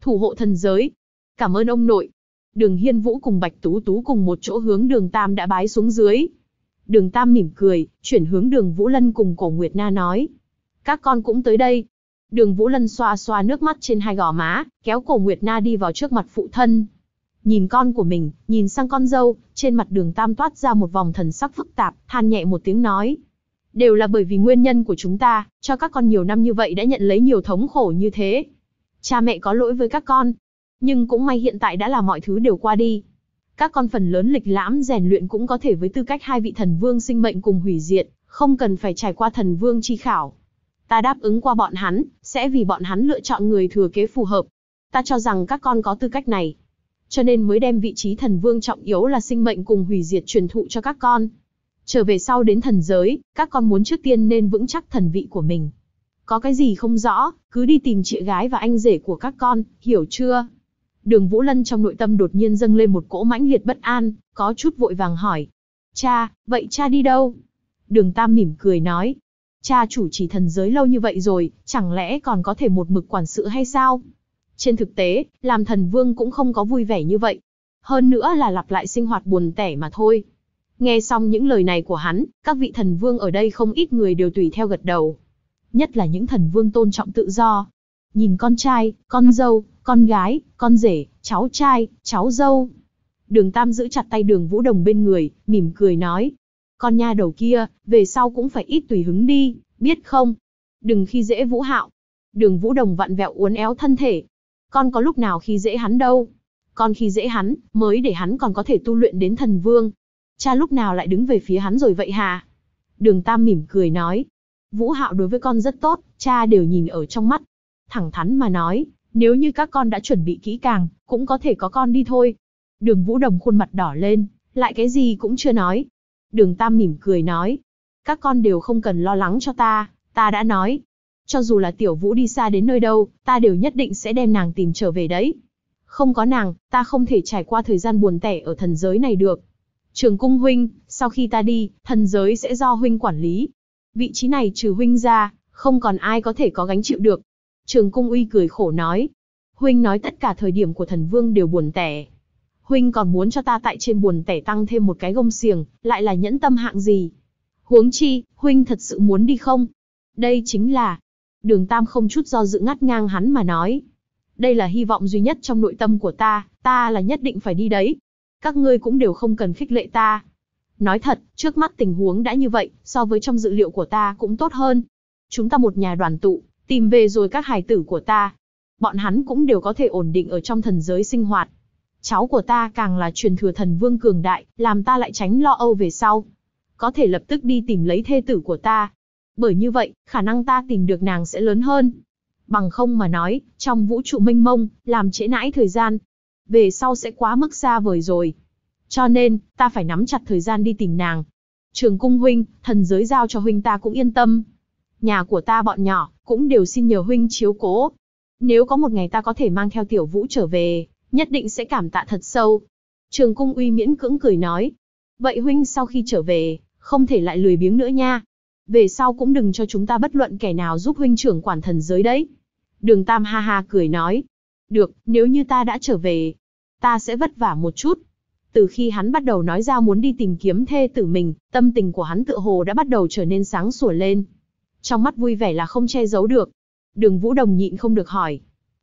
thủ hộ thần giới. Cảm ơn ông nội. Đường Hiên Vũ cùng Bạch Tú Tú cùng một chỗ hướng Đường Tam đã bái xuống dưới. Đường Tam mỉm cười, chuyển hướng Đường Vũ Lân cùng Cổ Nguyệt Na nói. Các con cũng tới đây. Đường Vũ Lân xoa xoa nước mắt trên hai gò má, kéo Cổ Nguyệt Na đi vào trước mặt phụ thân. Nhìn con của mình, nhìn sang con dâu, trên mặt Đường Tam toát ra một vòng thần sắc phức tạp, than nhẹ một tiếng nói. Đều là bởi vì nguyên nhân của chúng ta, cho các con nhiều năm như vậy đã nhận lấy nhiều thống khổ như thế. Cha mẹ có lỗi với các con. Nhưng cũng may hiện tại đã là mọi thứ đều qua đi. Các con phần lớn lịch lãm rèn luyện cũng có thể với tư cách hai vị thần vương sinh mệnh cùng hủy diệt, không cần phải trải qua thần vương chi khảo. Ta đáp ứng qua bọn hắn, sẽ vì bọn hắn lựa chọn người thừa kế phù hợp. Ta cho rằng các con có tư cách này. Cho nên mới đem vị trí thần vương trọng yếu là sinh mệnh cùng hủy diệt truyền thụ cho các con. Trở về sau đến thần giới, các con muốn trước tiên nên vững chắc thần vị của mình. Có cái gì không rõ, cứ đi tìm chị gái và anh rể của các con, hiểu chưa? Đường Vũ Lân trong nội tâm đột nhiên dâng lên một cỗ mãnh liệt bất an, có chút vội vàng hỏi. Cha, vậy cha đi đâu? Đường Tam mỉm cười nói. Cha chủ trì thần giới lâu như vậy rồi, chẳng lẽ còn có thể một mực quản sự hay sao? Trên thực tế, làm thần vương cũng không có vui vẻ như vậy. Hơn nữa là lặp lại sinh hoạt buồn tẻ mà thôi. Nghe xong những lời này của hắn, các vị thần vương ở đây không ít người đều tùy theo gật đầu. Nhất là những thần vương tôn trọng tự do. Nhìn con trai, con dâu, con gái, con rể, cháu trai, cháu dâu. Đường Tam giữ chặt tay Đường Vũ Đồng bên người, mỉm cười nói. Con nha đầu kia, về sau cũng phải ít tùy hứng đi, biết không? Đừng khi dễ Vũ Hạo. Đường Vũ Đồng vặn vẹo uốn éo thân thể. Con có lúc nào khi dễ hắn đâu. Con khi dễ hắn, mới để hắn còn có thể tu luyện đến thần vương. Cha lúc nào lại đứng về phía hắn rồi vậy hả? Đường Tam mỉm cười nói. Vũ Hạo đối với con rất tốt, cha đều nhìn ở trong mắt. Thẳng thắn mà nói, nếu như các con đã chuẩn bị kỹ càng, cũng có thể có con đi thôi. Đường Vũ Đồng khuôn mặt đỏ lên, lại cái gì cũng chưa nói. Đường Tam mỉm cười nói. Các con đều không cần lo lắng cho ta đã nói. Cho dù là Tiểu Vũ đi xa đến nơi đâu, ta đều nhất định sẽ đem nàng tìm trở về đấy. Không có nàng, ta không thể trải qua thời gian buồn tẻ ở thần giới này được. Trường Cung huynh, sau khi ta đi, thần giới sẽ do huynh quản lý. Vị trí này trừ huynh ra, không còn ai có thể có gánh chịu được. Trường Cung Uy cười khổ nói. Huynh nói tất cả thời điểm của thần vương đều buồn tẻ. Huynh còn muốn cho ta tại trên buồn tẻ tăng thêm một cái gông xiềng, lại là nhẫn tâm hạng gì? Huống chi, huynh thật sự muốn đi không? Đây chính là... Đường Tam không chút do dự ngắt ngang hắn mà nói. Đây là hy vọng duy nhất trong nội tâm của ta là nhất định phải đi đấy. Các ngươi cũng đều không cần khích lệ ta. Nói thật, trước mắt tình huống đã như vậy, so với trong dự liệu của ta cũng tốt hơn. Chúng ta một nhà đoàn tụ, tìm về rồi các hài tử của ta. Bọn hắn cũng đều có thể ổn định ở trong thần giới sinh hoạt. Cháu của ta càng là truyền thừa thần vương cường đại, làm ta lại tránh lo âu về sau. Có thể lập tức đi tìm lấy thê tử của ta. Bởi như vậy, khả năng ta tìm được nàng sẽ lớn hơn. Bằng không mà nói, trong vũ trụ mênh mông, làm trễ nãi thời gian. Về sau sẽ quá mức xa vời rồi. Cho nên, ta phải nắm chặt thời gian đi tìm nàng. Trường Cung huynh, thần giới giao cho huynh ta cũng yên tâm. Nhà của ta bọn nhỏ, cũng đều xin nhờ huynh chiếu cố. Nếu có một ngày ta có thể mang theo Tiểu Vũ trở về, nhất định sẽ cảm tạ thật sâu. Trường Cung Uy miễn cưỡng cười nói. Vậy huynh sau khi trở về, không thể lại lười biếng nữa nha. Về sau cũng đừng cho chúng ta bất luận kẻ nào giúp huynh trưởng quản thần giới đấy. Đường Tam ha ha cười nói. Được, nếu như ta đã trở về, ta sẽ vất vả một chút. Từ khi hắn bắt đầu nói ra muốn đi tìm kiếm thê tử mình, tâm tình của hắn tựa hồ đã bắt đầu trở nên sáng sủa lên. Trong mắt vui vẻ là không che giấu được. Đường Vũ Đồng nhịn không được hỏi.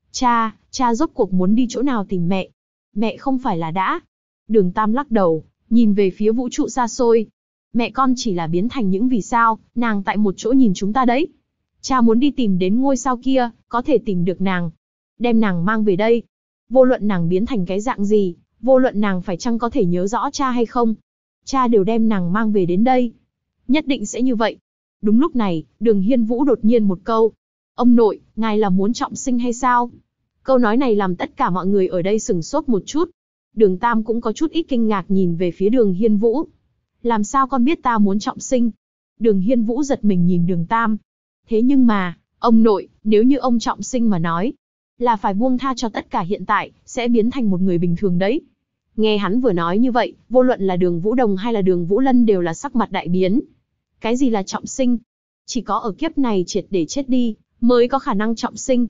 Cha rốt cuộc muốn đi chỗ nào tìm mẹ? Mẹ không phải là đã... Đường Tam lắc đầu, nhìn về phía vũ trụ xa xôi. Mẹ con chỉ là biến thành những vì sao, nàng tại một chỗ nhìn chúng ta đấy. Cha muốn đi tìm đến ngôi sao kia, có thể tìm được nàng. Đem nàng mang về đây. Vô luận nàng biến thành cái dạng gì, vô luận nàng phải chăng có thể nhớ rõ cha hay không, cha đều đem nàng mang về đến đây. Nhất định sẽ như vậy. Đúng lúc này, Đường Hiên Vũ đột nhiên một câu. Ông nội, ngài là muốn trọng sinh hay sao? Câu nói này làm tất cả mọi người ở đây sửng sốt một chút. Đường Tam cũng có chút ít kinh ngạc nhìn về phía Đường Hiên Vũ. Làm sao con biết ta muốn trọng sinh? Đường Hiên Vũ giật mình nhìn Đường Tam. Thế nhưng mà, ông nội, nếu như ông trọng sinh mà nói, là phải buông tha cho tất cả hiện tại, sẽ biến thành một người bình thường đấy. Nghe hắn vừa nói như vậy, vô luận là Đường Vũ Đồng hay là Đường Vũ Lân đều là sắc mặt đại biến. Cái gì là trọng sinh? Chỉ có ở kiếp này triệt để chết đi, mới có khả năng trọng sinh.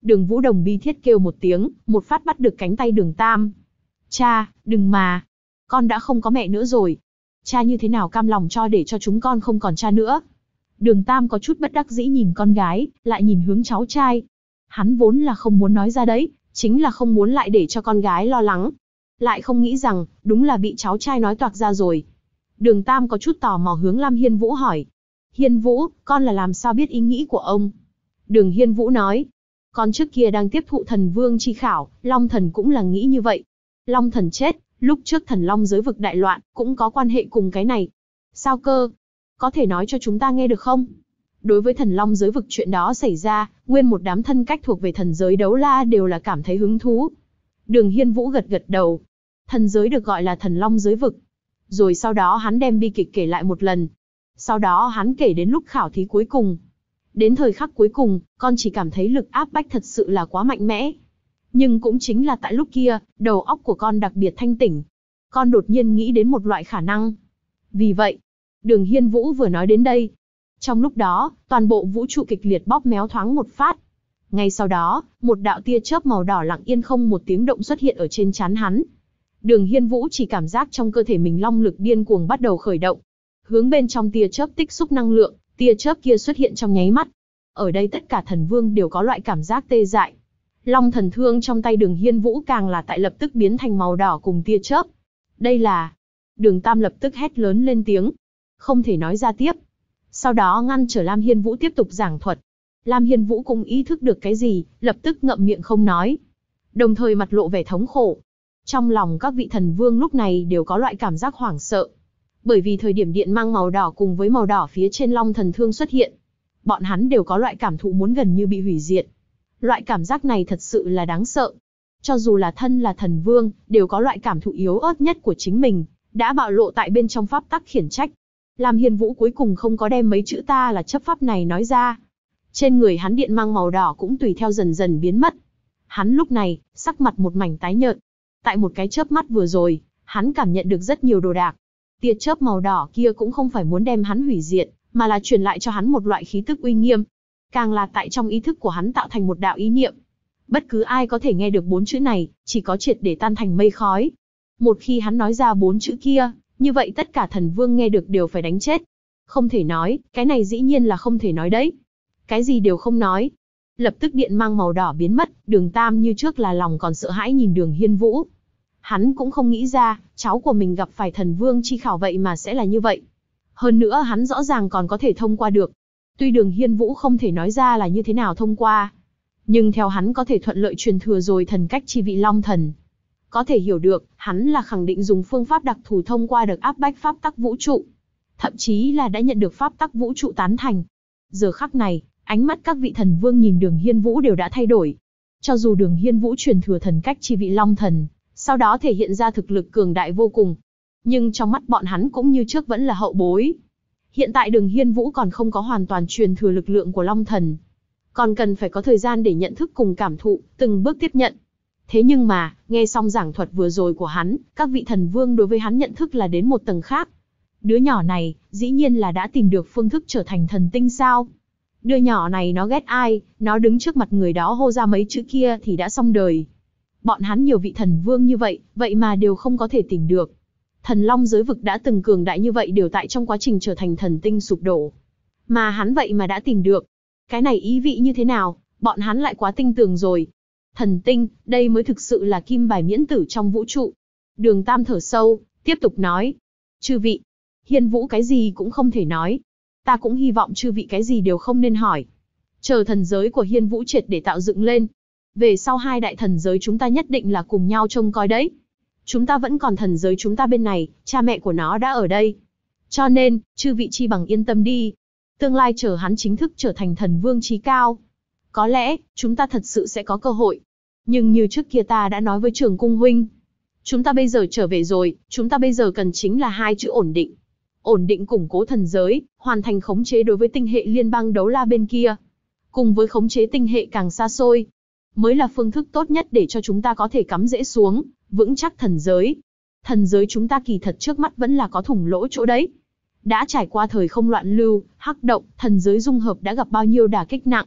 Đường Vũ Đồng bi thiết kêu một tiếng, một phát bắt được cánh tay Đường Tam. Cha, đừng mà. Con đã không có mẹ nữa rồi. Cha như thế nào cam lòng cho để cho chúng con không còn cha nữa. Đường Tam có chút bất đắc dĩ nhìn con gái, lại nhìn hướng cháu trai. Hắn vốn là không muốn nói ra đấy, chính là không muốn lại để cho con gái lo lắng. Lại không nghĩ rằng, đúng là bị cháu trai nói toạc ra rồi. Đường Tam có chút tò mò hướng Lam Hiên Vũ hỏi. Hiên Vũ, con là làm sao biết ý nghĩ của ông? Đường Hiên Vũ nói. Con trước kia đang tiếp thụ thần vương chi khảo, Long Thần cũng là nghĩ như vậy. Long Thần chết, lúc trước thần Long giới vực đại loạn, cũng có quan hệ cùng cái này. Sao cơ? Có thể nói cho chúng ta nghe được không? Đối với thần Long giới vực chuyện đó xảy ra, nguyên một đám thân cách thuộc về thần giới đấu la đều là cảm thấy hứng thú. Đường Hiên Vũ gật gật đầu. Thần giới được gọi là thần Long giới vực. Rồi sau đó hắn đem bi kịch kể lại một lần. Sau đó hắn kể đến lúc khảo thí cuối cùng. Đến thời khắc cuối cùng, con chỉ cảm thấy lực áp bách thật sự là quá mạnh mẽ. Nhưng cũng chính là tại lúc kia, đầu óc của con đặc biệt thanh tỉnh. Con đột nhiên nghĩ đến một loại khả năng. Vì vậy, Đường Hiên Vũ vừa nói đến đây. Trong lúc đó, toàn bộ vũ trụ kịch liệt bóp méo thoáng một phát. Ngay sau đó, một đạo tia chớp màu đỏ lặng yên không một tiếng động xuất hiện ở trên trán hắn. Đường Hiên Vũ chỉ cảm giác trong cơ thể mình long lực điên cuồng bắt đầu khởi động. Hướng bên trong tia chớp tích xúc năng lượng, tia chớp kia xuất hiện trong nháy mắt. Ở đây tất cả thần vương đều có loại cảm giác tê dại. Long thần thương trong tay Đường Hiên Vũ càng là tại lập tức biến thành màu đỏ cùng tia chớp. Đây là... Đường Tam lập tức hét lớn lên tiếng. Không thể nói ra tiếp. Sau đó ngăn trở Lam Hiên Vũ tiếp tục giảng thuật. Lam Hiên Vũ cũng ý thức được cái gì, lập tức ngậm miệng không nói. Đồng thời mặt lộ vẻ thống khổ. Trong lòng các vị thần vương lúc này đều có loại cảm giác hoảng sợ. Bởi vì thời điểm điện mang màu đỏ cùng với màu đỏ phía trên long thần thương xuất hiện, bọn hắn đều có loại cảm thụ muốn gần như bị hủy diệt. Loại cảm giác này thật sự là đáng sợ. Cho dù là thân là thần vương, đều có loại cảm thụ yếu ớt nhất của chính mình, đã bạo lộ tại bên trong pháp tắc khiển trách. Lam Hiên Vũ cuối cùng không có đem mấy chữ ta là chấp pháp này nói ra. Trên người hắn điện mang màu đỏ cũng tùy theo dần dần biến mất. Hắn lúc này, sắc mặt một mảnh tái nhợt. Tại một cái chớp mắt vừa rồi, hắn cảm nhận được rất nhiều đồ đạc. Tia chớp màu đỏ kia cũng không phải muốn đem hắn hủy diệt, mà là truyền lại cho hắn một loại khí tức uy nghiêm. Càng là tại trong ý thức của hắn tạo thành một đạo ý niệm. Bất cứ ai có thể nghe được 4 chữ này, chỉ có triệt để tan thành mây khói. Một khi hắn nói ra 4 chữ kia, như vậy tất cả thần vương nghe được đều phải đánh chết. Không thể nói, cái này dĩ nhiên là không thể nói đấy. Cái gì đều không nói. Lập tức điện mang màu đỏ biến mất, Đường Tam như trước là lòng còn sợ hãi nhìn Đường Hiên Vũ. Hắn cũng không nghĩ ra, cháu của mình gặp phải thần vương chi khảo vậy mà sẽ là như vậy. Hơn nữa hắn rõ ràng còn có thể thông qua được. Tuy Đường Hiên Vũ không thể nói ra là như thế nào thông qua, nhưng theo hắn có thể thuận lợi truyền thừa rồi thần cách chi vị Long Thần. Có thể hiểu được, hắn là khẳng định dùng phương pháp đặc thù thông qua được áp bách pháp tắc vũ trụ. Thậm chí là đã nhận được pháp tắc vũ trụ tán thành. Giờ khắc này, ánh mắt các vị thần vương nhìn Đường Hiên Vũ đều đã thay đổi. Cho dù Đường Hiên Vũ truyền thừa thần cách chi vị Long Thần, sau đó thể hiện ra thực lực cường đại vô cùng, nhưng trong mắt bọn hắn cũng như trước vẫn là hậu bối. Hiện tại Đường Hiên Vũ còn không có hoàn toàn truyền thừa lực lượng của Long Thần, còn cần phải có thời gian để nhận thức cùng cảm thụ, từng bước tiếp nhận. Thế nhưng mà, nghe xong giảng thuật vừa rồi của hắn, các vị thần vương đối với hắn nhận thức là đến một tầng khác. Đứa nhỏ này, dĩ nhiên là đã tìm được phương thức trở thành thần tinh sao? Đứa nhỏ này nó ghét ai, nó đứng trước mặt người đó hô ra mấy chữ kia thì đã xong đời. Bọn hắn nhiều vị thần vương như vậy, vậy mà đều không có thể tìm được. Thần Long giới vực đã từng cường đại như vậy đều tại trong quá trình trở thành thần tinh sụp đổ. Mà hắn vậy mà đã tìm được. Cái này ý vị như thế nào, bọn hắn lại quá tinh tường rồi. Thần tinh, đây mới thực sự là kim bài miễn tử trong vũ trụ. Đường Tam thở sâu, tiếp tục nói. Chư vị, Hiên Vũ cái gì cũng không thể nói. Ta cũng hy vọng chư vị cái gì đều không nên hỏi. Chờ thần giới của Hiên Vũ triệt để tạo dựng lên. Về sau 2 đại thần giới chúng ta nhất định là cùng nhau trông coi đấy. Chúng ta vẫn còn thần giới chúng ta bên này, cha mẹ của nó đã ở đây. Cho nên, chư vị chi bằng yên tâm đi. Tương lai chờ hắn chính thức trở thành thần vương chí cao. Có lẽ, chúng ta thật sự sẽ có cơ hội. Nhưng như trước kia ta đã nói với Trường Cung huynh. Chúng ta bây giờ trở về rồi, chúng ta bây giờ cần chính là 2 chữ ổn định. Ổn định củng cố thần giới, hoàn thành khống chế đối với tinh hệ liên bang đấu la bên kia. Cùng với khống chế tinh hệ càng xa xôi, mới là phương thức tốt nhất để cho chúng ta có thể cắm rễ xuống, vững chắc thần giới. Thần giới chúng ta kỳ thật trước mắt vẫn là có thủng lỗ chỗ đấy. Đã trải qua thời không loạn lưu, hắc động, thần giới dung hợp đã gặp bao nhiêu đả kích nặng.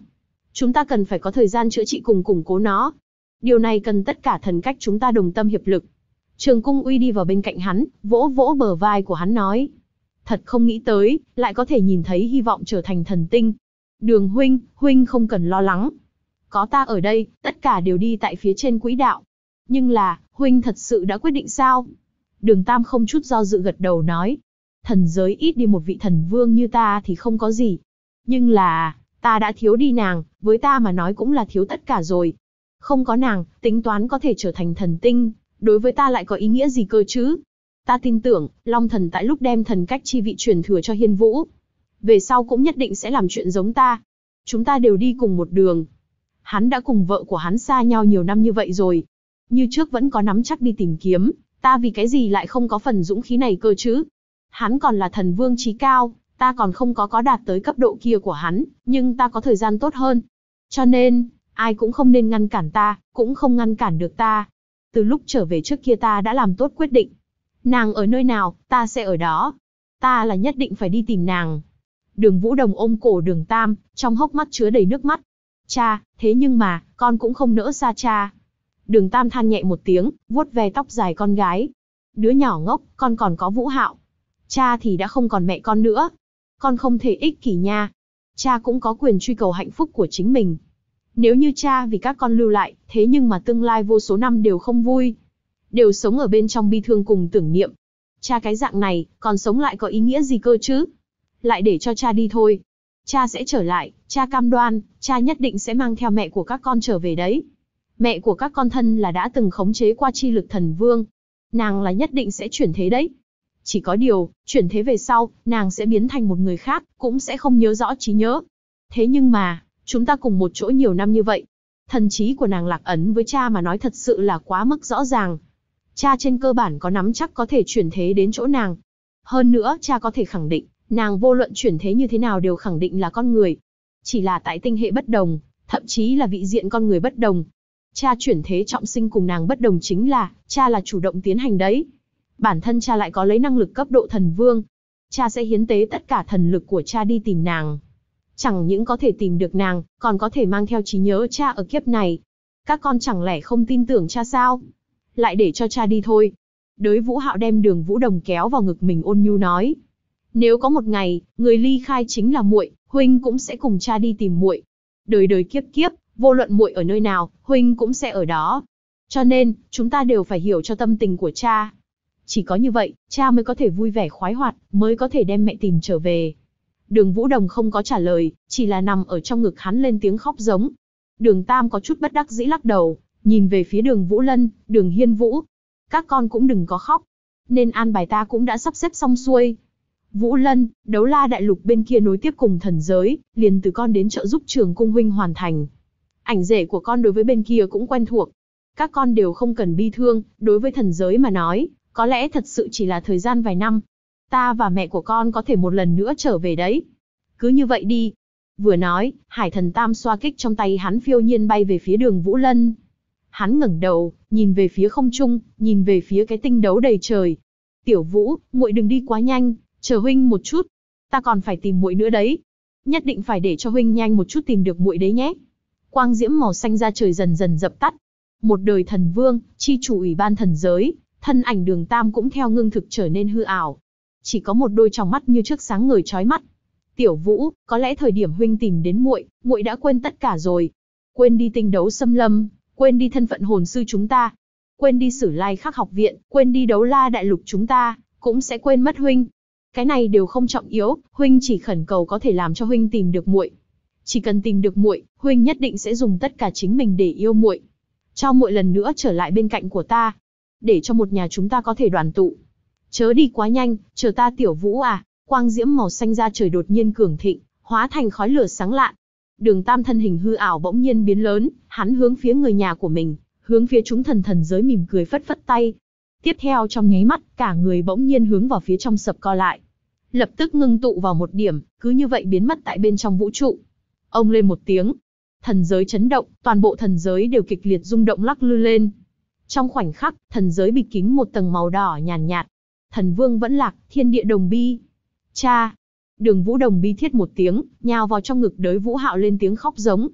Chúng ta cần phải có thời gian chữa trị cùng củng cố nó. Điều này cần tất cả thần cách chúng ta đồng tâm hiệp lực. Trường Cung Uy đi vào bên cạnh hắn, vỗ vỗ bờ vai của hắn nói. Thật không nghĩ tới, lại có thể nhìn thấy hy vọng trở thành thần tinh. Đường huynh, huynh không cần lo lắng. Có ta ở đây, tất cả đều đi tại phía trên quỹ đạo. Nhưng là, huynh thật sự đã quyết định sao? Đường Tam không chút do dự gật đầu nói. Thần giới ít đi một vị thần vương như ta thì không có gì. Nhưng là, ta đã thiếu đi nàng, với ta mà nói cũng là thiếu tất cả rồi. Không có nàng, tính toán có thể trở thành thần tinh, đối với ta lại có ý nghĩa gì cơ chứ? Ta tin tưởng, Long Thần tại lúc đem thần cách chi vị truyền thừa cho Hiên Vũ, về sau cũng nhất định sẽ làm chuyện giống ta. Chúng ta đều đi cùng một đường. Hắn đã cùng vợ của hắn xa nhau nhiều năm như vậy rồi. Như trước vẫn có nắm chắc đi tìm kiếm, ta vì cái gì lại không có phần dũng khí này cơ chứ? Hắn còn là thần vương chí cao, ta còn không có đạt tới cấp độ kia của hắn, nhưng ta có thời gian tốt hơn. Cho nên, ai cũng không nên ngăn cản ta, cũng không ngăn cản được ta. Từ lúc trở về trước kia ta đã làm tốt quyết định. Nàng ở nơi nào, ta sẽ ở đó. Ta là nhất định phải đi tìm nàng. Đường Vũ Đồng ôm cổ Đường Tam, trong hốc mắt chứa đầy nước mắt. Cha, thế nhưng mà, con cũng không nỡ xa cha. Đường Tam than nhẹ một tiếng, vuốt ve tóc dài con gái. Đứa nhỏ ngốc, con còn có Vũ Hạo. Cha thì đã không còn mẹ con nữa. Con không thể ích kỷ nha. Cha cũng có quyền truy cầu hạnh phúc của chính mình. Nếu như cha vì các con lưu lại, thế nhưng mà tương lai vô số năm đều không vui. Đều sống ở bên trong bi thương cùng tưởng niệm. Cha cái dạng này, còn sống lại có ý nghĩa gì cơ chứ? Lại để cho cha đi thôi. Cha sẽ trở lại, cha cam đoan, cha nhất định sẽ mang theo mẹ của các con trở về đấy. Mẹ của các con thân là đã từng khống chế qua chi lực thần vương. Nàng là nhất định sẽ chuyển thế đấy. Chỉ có điều, chuyển thế về sau, nàng sẽ biến thành một người khác, cũng sẽ không nhớ rõ trí nhớ. Thế nhưng mà, chúng ta cùng một chỗ nhiều năm như vậy. Thần trí của nàng lạc ấn với cha mà nói thật sự là quá mức rõ ràng. Cha trên cơ bản có nắm chắc có thể chuyển thế đến chỗ nàng. Hơn nữa, cha có thể khẳng định, nàng vô luận chuyển thế như thế nào đều khẳng định là con người. Chỉ là tại tinh hệ bất đồng, thậm chí là vị diện con người bất đồng. Cha chuyển thế trọng sinh cùng nàng bất đồng chính là, cha là chủ động tiến hành đấy. Bản thân cha lại có lấy năng lực cấp độ thần vương. Cha sẽ hiến tế tất cả thần lực của cha đi tìm nàng. Chẳng những có thể tìm được nàng, còn có thể mang theo trí nhớ cha ở kiếp này. Các con chẳng lẽ không tin tưởng cha sao? Lại để cho cha đi thôi. Đới Vũ Hạo đem Đường Vũ Đồng kéo vào ngực mình ôn nhu nói. Nếu có một ngày, người ly khai chính là muội, huynh cũng sẽ cùng cha đi tìm muội. Đời đời kiếp kiếp, vô luận muội ở nơi nào, huynh cũng sẽ ở đó. Cho nên, chúng ta đều phải hiểu cho tâm tình của cha. Chỉ có như vậy, cha mới có thể vui vẻ khoái hoạt, mới có thể đem mẹ tìm trở về. Đường Vũ Đồng không có trả lời, chỉ là nằm ở trong ngực hắn lên tiếng khóc giống. Đường Tam có chút bất đắc dĩ lắc đầu, nhìn về phía Đường Vũ Lân, Đường Hiên Vũ. Các con cũng đừng có khóc. Nên an bài ta cũng đã sắp xếp xong xuôi. Vũ Lân, Đấu La Đại Lục bên kia nối tiếp cùng thần giới, liền từ con đến trợ giúp Trường Cung huynh hoàn thành. Ảnh rể của con đối với bên kia cũng quen thuộc. Các con đều không cần bi thương, đối với thần giới mà nói, có lẽ thật sự chỉ là thời gian vài năm. Ta và mẹ của con có thể một lần nữa trở về đấy. Cứ như vậy đi. Vừa nói, Hải Thần Tam xoa kích trong tay hắn phiêu nhiên bay về phía Đường Vũ Lân. Hắn ngẩng đầu, nhìn về phía không trung, nhìn về phía cái tinh đấu đầy trời. Tiểu Vũ, muội đừng đi quá nhanh, chờ huynh một chút. Ta còn phải tìm muội nữa đấy. Nhất định phải để cho huynh nhanh một chút tìm được muội đấy nhé. Quang diễm màu xanh ra trời dần dần dập tắt. Một đời thần vương, chi chủ ủy ban thần giới, thân ảnh Đường Tam cũng theo ngưng thực trở nên hư ảo. Chỉ có một đôi tròng mắt như trước sáng ngời chói mắt. Tiểu Vũ, có lẽ thời điểm huynh tìm đến muội, muội đã quên tất cả rồi. Quên đi tinh đấu xâm lâm, quên đi thân phận hồn sư chúng ta, quên đi Sử Lai Khắc học viện, quên đi Đấu La Đại Lục chúng ta, cũng sẽ quên mất huynh. Cái này đều không trọng yếu, huynh chỉ khẩn cầu có thể làm cho huynh tìm được muội. Chỉ cần tìm được muội, huynh nhất định sẽ dùng tất cả chính mình để yêu muội. Cho muội lần nữa trở lại bên cạnh của ta, để cho một nhà chúng ta có thể đoàn tụ. Chớ đi quá nhanh, chờ ta Tiểu Vũ à. Quang diễm màu xanh ra trời đột nhiên cường thịnh, hóa thành khói lửa sáng lạn. Đường Tam thân hình hư ảo bỗng nhiên biến lớn, hắn hướng phía người nhà của mình, hướng phía chúng thần giới mỉm cười phất phất tay. Tiếp theo trong nháy mắt, cả người bỗng nhiên hướng vào phía trong sập co lại. Lập tức ngưng tụ vào một điểm, cứ như vậy biến mất tại bên trong vũ trụ. Ông lên một tiếng, thần giới chấn động, toàn bộ thần giới đều kịch liệt rung động lắc lư lên. Trong khoảnh khắc, thần giới bị kín một tầng màu đỏ nhàn nhạt. Thần vương vẫn lạc, thiên địa đồng bi. Cha! Đường Vũ Đồng bi thiết một tiếng, nhào vào trong ngực Đới Vũ Hạo lên tiếng khóc giống.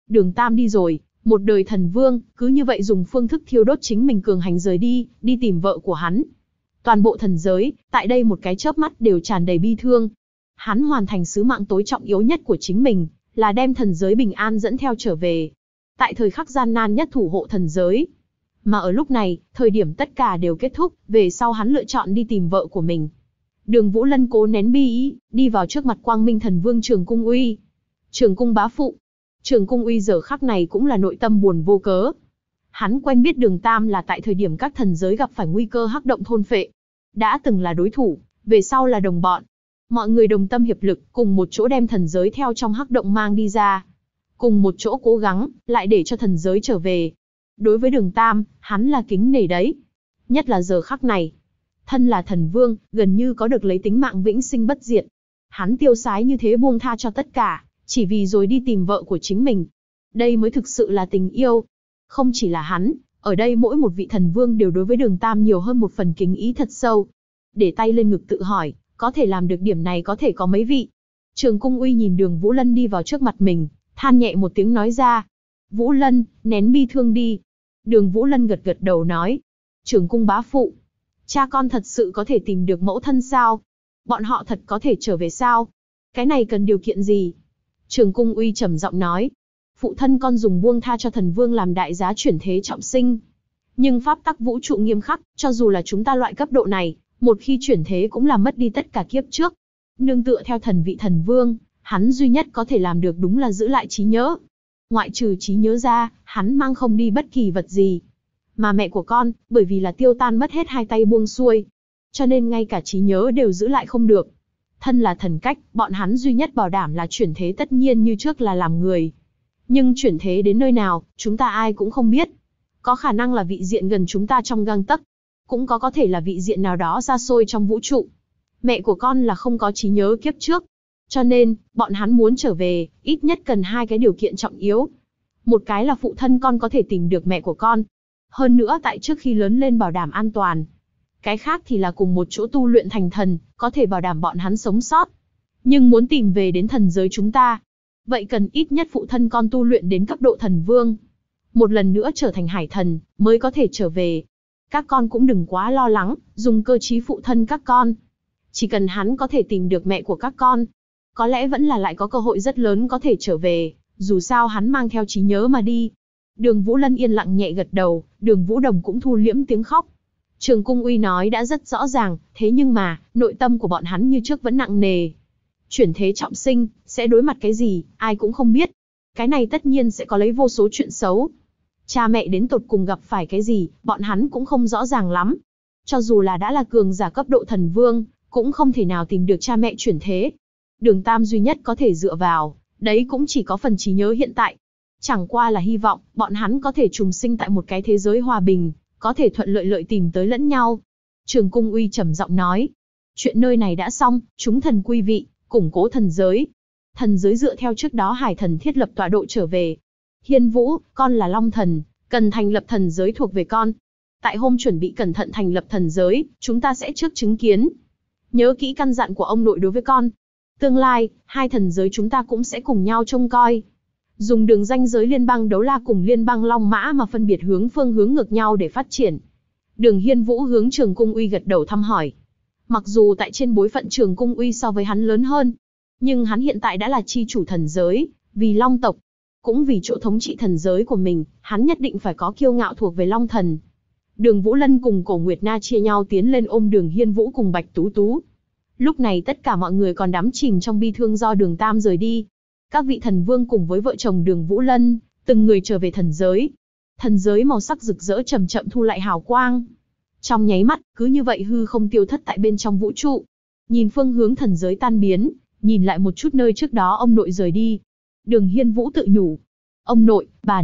Đường Tam đi rồi, một đời thần vương, cứ như vậy dùng phương thức thiêu đốt chính mình cường hành rời đi, đi tìm vợ của hắn. Toàn bộ thần giới, tại đây một cái chớp mắt đều tràn đầy bi thương. Hắn hoàn thành sứ mạng tối trọng yếu nhất của chính mình, là đem thần giới bình an dẫn theo trở về. Tại thời khắc gian nan nhất thủ hộ thần giới. Mà ở lúc này, thời điểm tất cả đều kết thúc, về sau hắn lựa chọn đi tìm vợ của mình. Đường Vũ Lân cố nén bi ý, đi vào trước mặt Quang Minh Thần Vương Trường Cung Uy. Trường Cung bá phụ. Trường Cung Uy giờ khắc này cũng là nội tâm buồn vô cớ. Hắn quen biết Đường Tam là tại thời điểm các thần giới gặp phải nguy cơ hắc động thôn phệ. Đã từng là đối thủ, về sau là đồng bọn. Mọi người đồng tâm hiệp lực, cùng một chỗ đem thần giới theo trong hắc động mang đi ra. Cùng một chỗ cố gắng, lại để cho thần giới trở về. Đối với Đường Tam, hắn là kính nể đấy. Nhất là giờ khắc này. Thân là thần vương, gần như có được lấy tính mạng vĩnh sinh bất diệt. Hắn tiêu sái như thế buông tha cho tất cả, chỉ vì rồi đi tìm vợ của chính mình. Đây mới thực sự là tình yêu. Không chỉ là hắn, ở đây mỗi một vị thần vương đều đối với Đường Tam nhiều hơn một phần kính ý thật sâu. Để tay lên ngực tự hỏi, có thể làm được điểm này có thể có mấy vị. Trường Cung Uy nhìn Đường Vũ Lân đi vào trước mặt mình, than nhẹ một tiếng nói ra. Vũ Lân, nén bi thương đi. Đường Vũ Lân gật gật đầu nói. Trường Cung bá phụ, cha con thật sự có thể tìm được mẫu thân sao? Bọn họ thật có thể trở về sao? Cái này cần điều kiện gì? Trường Cung Uy trầm giọng nói. Phụ thân con dùng buông tha cho thần vương làm đại giá chuyển thế trọng sinh. Nhưng pháp tắc vũ trụ nghiêm khắc, cho dù là chúng ta loại cấp độ này, một khi chuyển thế cũng là mất đi tất cả kiếp trước. Nương tựa theo thần vị thần vương, hắn duy nhất có thể làm được đúng là giữ lại trí nhớ. Ngoại trừ trí nhớ ra, hắn mang không đi bất kỳ vật gì. Mà mẹ của con, bởi vì là tiêu tan mất hết hai tay buông xuôi, cho nên ngay cả trí nhớ đều giữ lại không được. Thân là thần cách, bọn hắn duy nhất bảo đảm là chuyển thế tất nhiên như trước là làm người. Nhưng chuyển thế đến nơi nào, chúng ta ai cũng không biết. Có khả năng là vị diện gần chúng ta trong gang tấc, cũng có thể là vị diện nào đó xa xôi trong vũ trụ. Mẹ của con là không có trí nhớ kiếp trước, cho nên, bọn hắn muốn trở về, ít nhất cần hai cái điều kiện trọng yếu. Một cái là phụ thân con có thể tìm được mẹ của con. Hơn nữa tại trước khi lớn lên bảo đảm an toàn. Cái khác thì là cùng một chỗ tu luyện thành thần, có thể bảo đảm bọn hắn sống sót. Nhưng muốn tìm về đến thần giới chúng ta, vậy cần ít nhất phụ thân con tu luyện đến cấp độ thần vương. Một lần nữa trở thành hải thần, mới có thể trở về. Các con cũng đừng quá lo lắng, dùng cơ trí phụ thân các con. Chỉ cần hắn có thể tìm được mẹ của các con, có lẽ vẫn là lại có cơ hội rất lớn có thể trở về, dù sao hắn mang theo trí nhớ mà đi. Đường Vũ Lân yên lặng nhẹ gật đầu, Đường Vũ Đồng cũng thu liễm tiếng khóc. Trường Cung Uy nói đã rất rõ ràng, thế nhưng mà, nội tâm của bọn hắn như trước vẫn nặng nề. Chuyển thế trọng sinh, sẽ đối mặt cái gì, ai cũng không biết. Cái này tất nhiên sẽ có lấy vô số chuyện xấu. Cha mẹ đến tột cùng gặp phải cái gì, bọn hắn cũng không rõ ràng lắm. Cho dù là đã là cường giả cấp độ thần vương, cũng không thể nào tìm được cha mẹ chuyển thế. Đường Tam duy nhất có thể dựa vào, đấy cũng chỉ có phần trí nhớ hiện tại. Chẳng qua là hy vọng, bọn hắn có thể trùng sinh tại một cái thế giới hòa bình, có thể thuận lợi tìm tới lẫn nhau. Trường Cung Uy trầm giọng nói. Chuyện nơi này đã xong, chúng thần quy vị, củng cố thần giới. Thần giới dựa theo trước đó hải thần thiết lập tọa độ trở về. Hiên Vũ, con là Long Thần, cần thành lập thần giới thuộc về con. Tại hôm chuẩn bị cẩn thận thành lập thần giới, chúng ta sẽ trước chứng kiến. Nhớ kỹ căn dặn của ông nội đối với con. Tương lai, hai thần giới chúng ta cũng sẽ cùng nhau trông coi. Dùng đường ranh giới liên bang Đấu La cùng liên bang Long Mã mà phân biệt phương hướng ngược nhau để phát triển. Đường Hiên Vũ hướng Trường Cung Uy gật đầu thăm hỏi. Mặc dù tại trên bối phận Trường Cung Uy so với hắn lớn hơn, nhưng hắn hiện tại đã là chi chủ thần giới, vì Long tộc, cũng vì chỗ thống trị thần giới của mình, hắn nhất định phải có kiêu ngạo thuộc về Long Thần. Đường Vũ Lân cùng Cổ Nguyệt Na chia nhau tiến lên ôm Đường Hiên Vũ cùng Bạch Tú Tú. Lúc này tất cả mọi người còn đắm chìm trong bi thương do Đường Tam rời đi. Các vị thần vương cùng với vợ chồng Đường Vũ Lân, từng người trở về thần giới. Thần giới màu sắc rực rỡ chậm chậm thu lại hào quang. Trong nháy mắt, cứ như vậy hư không tiêu thất tại bên trong vũ trụ. Nhìn phương hướng thần giới tan biến, nhìn lại một chút nơi trước đó ông nội rời đi. Đường Hiên Vũ tự nhủ. Ông nội,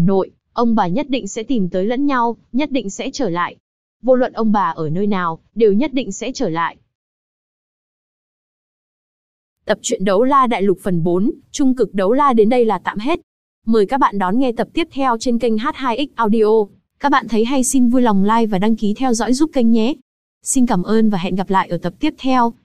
ông bà nhất định sẽ tìm tới lẫn nhau, nhất định sẽ trở lại. Vô luận ông bà ở nơi nào, đều nhất định sẽ trở lại. Tập truyện Đấu La Đại Lục phần 4, Trung cực Đấu La đến đây là tạm hết. Mời các bạn đón nghe tập tiếp theo trên kênh H2X Audio. Các bạn thấy hay xin vui lòng like và đăng ký theo dõi giúp kênh nhé. Xin cảm ơn và hẹn gặp lại ở tập tiếp theo.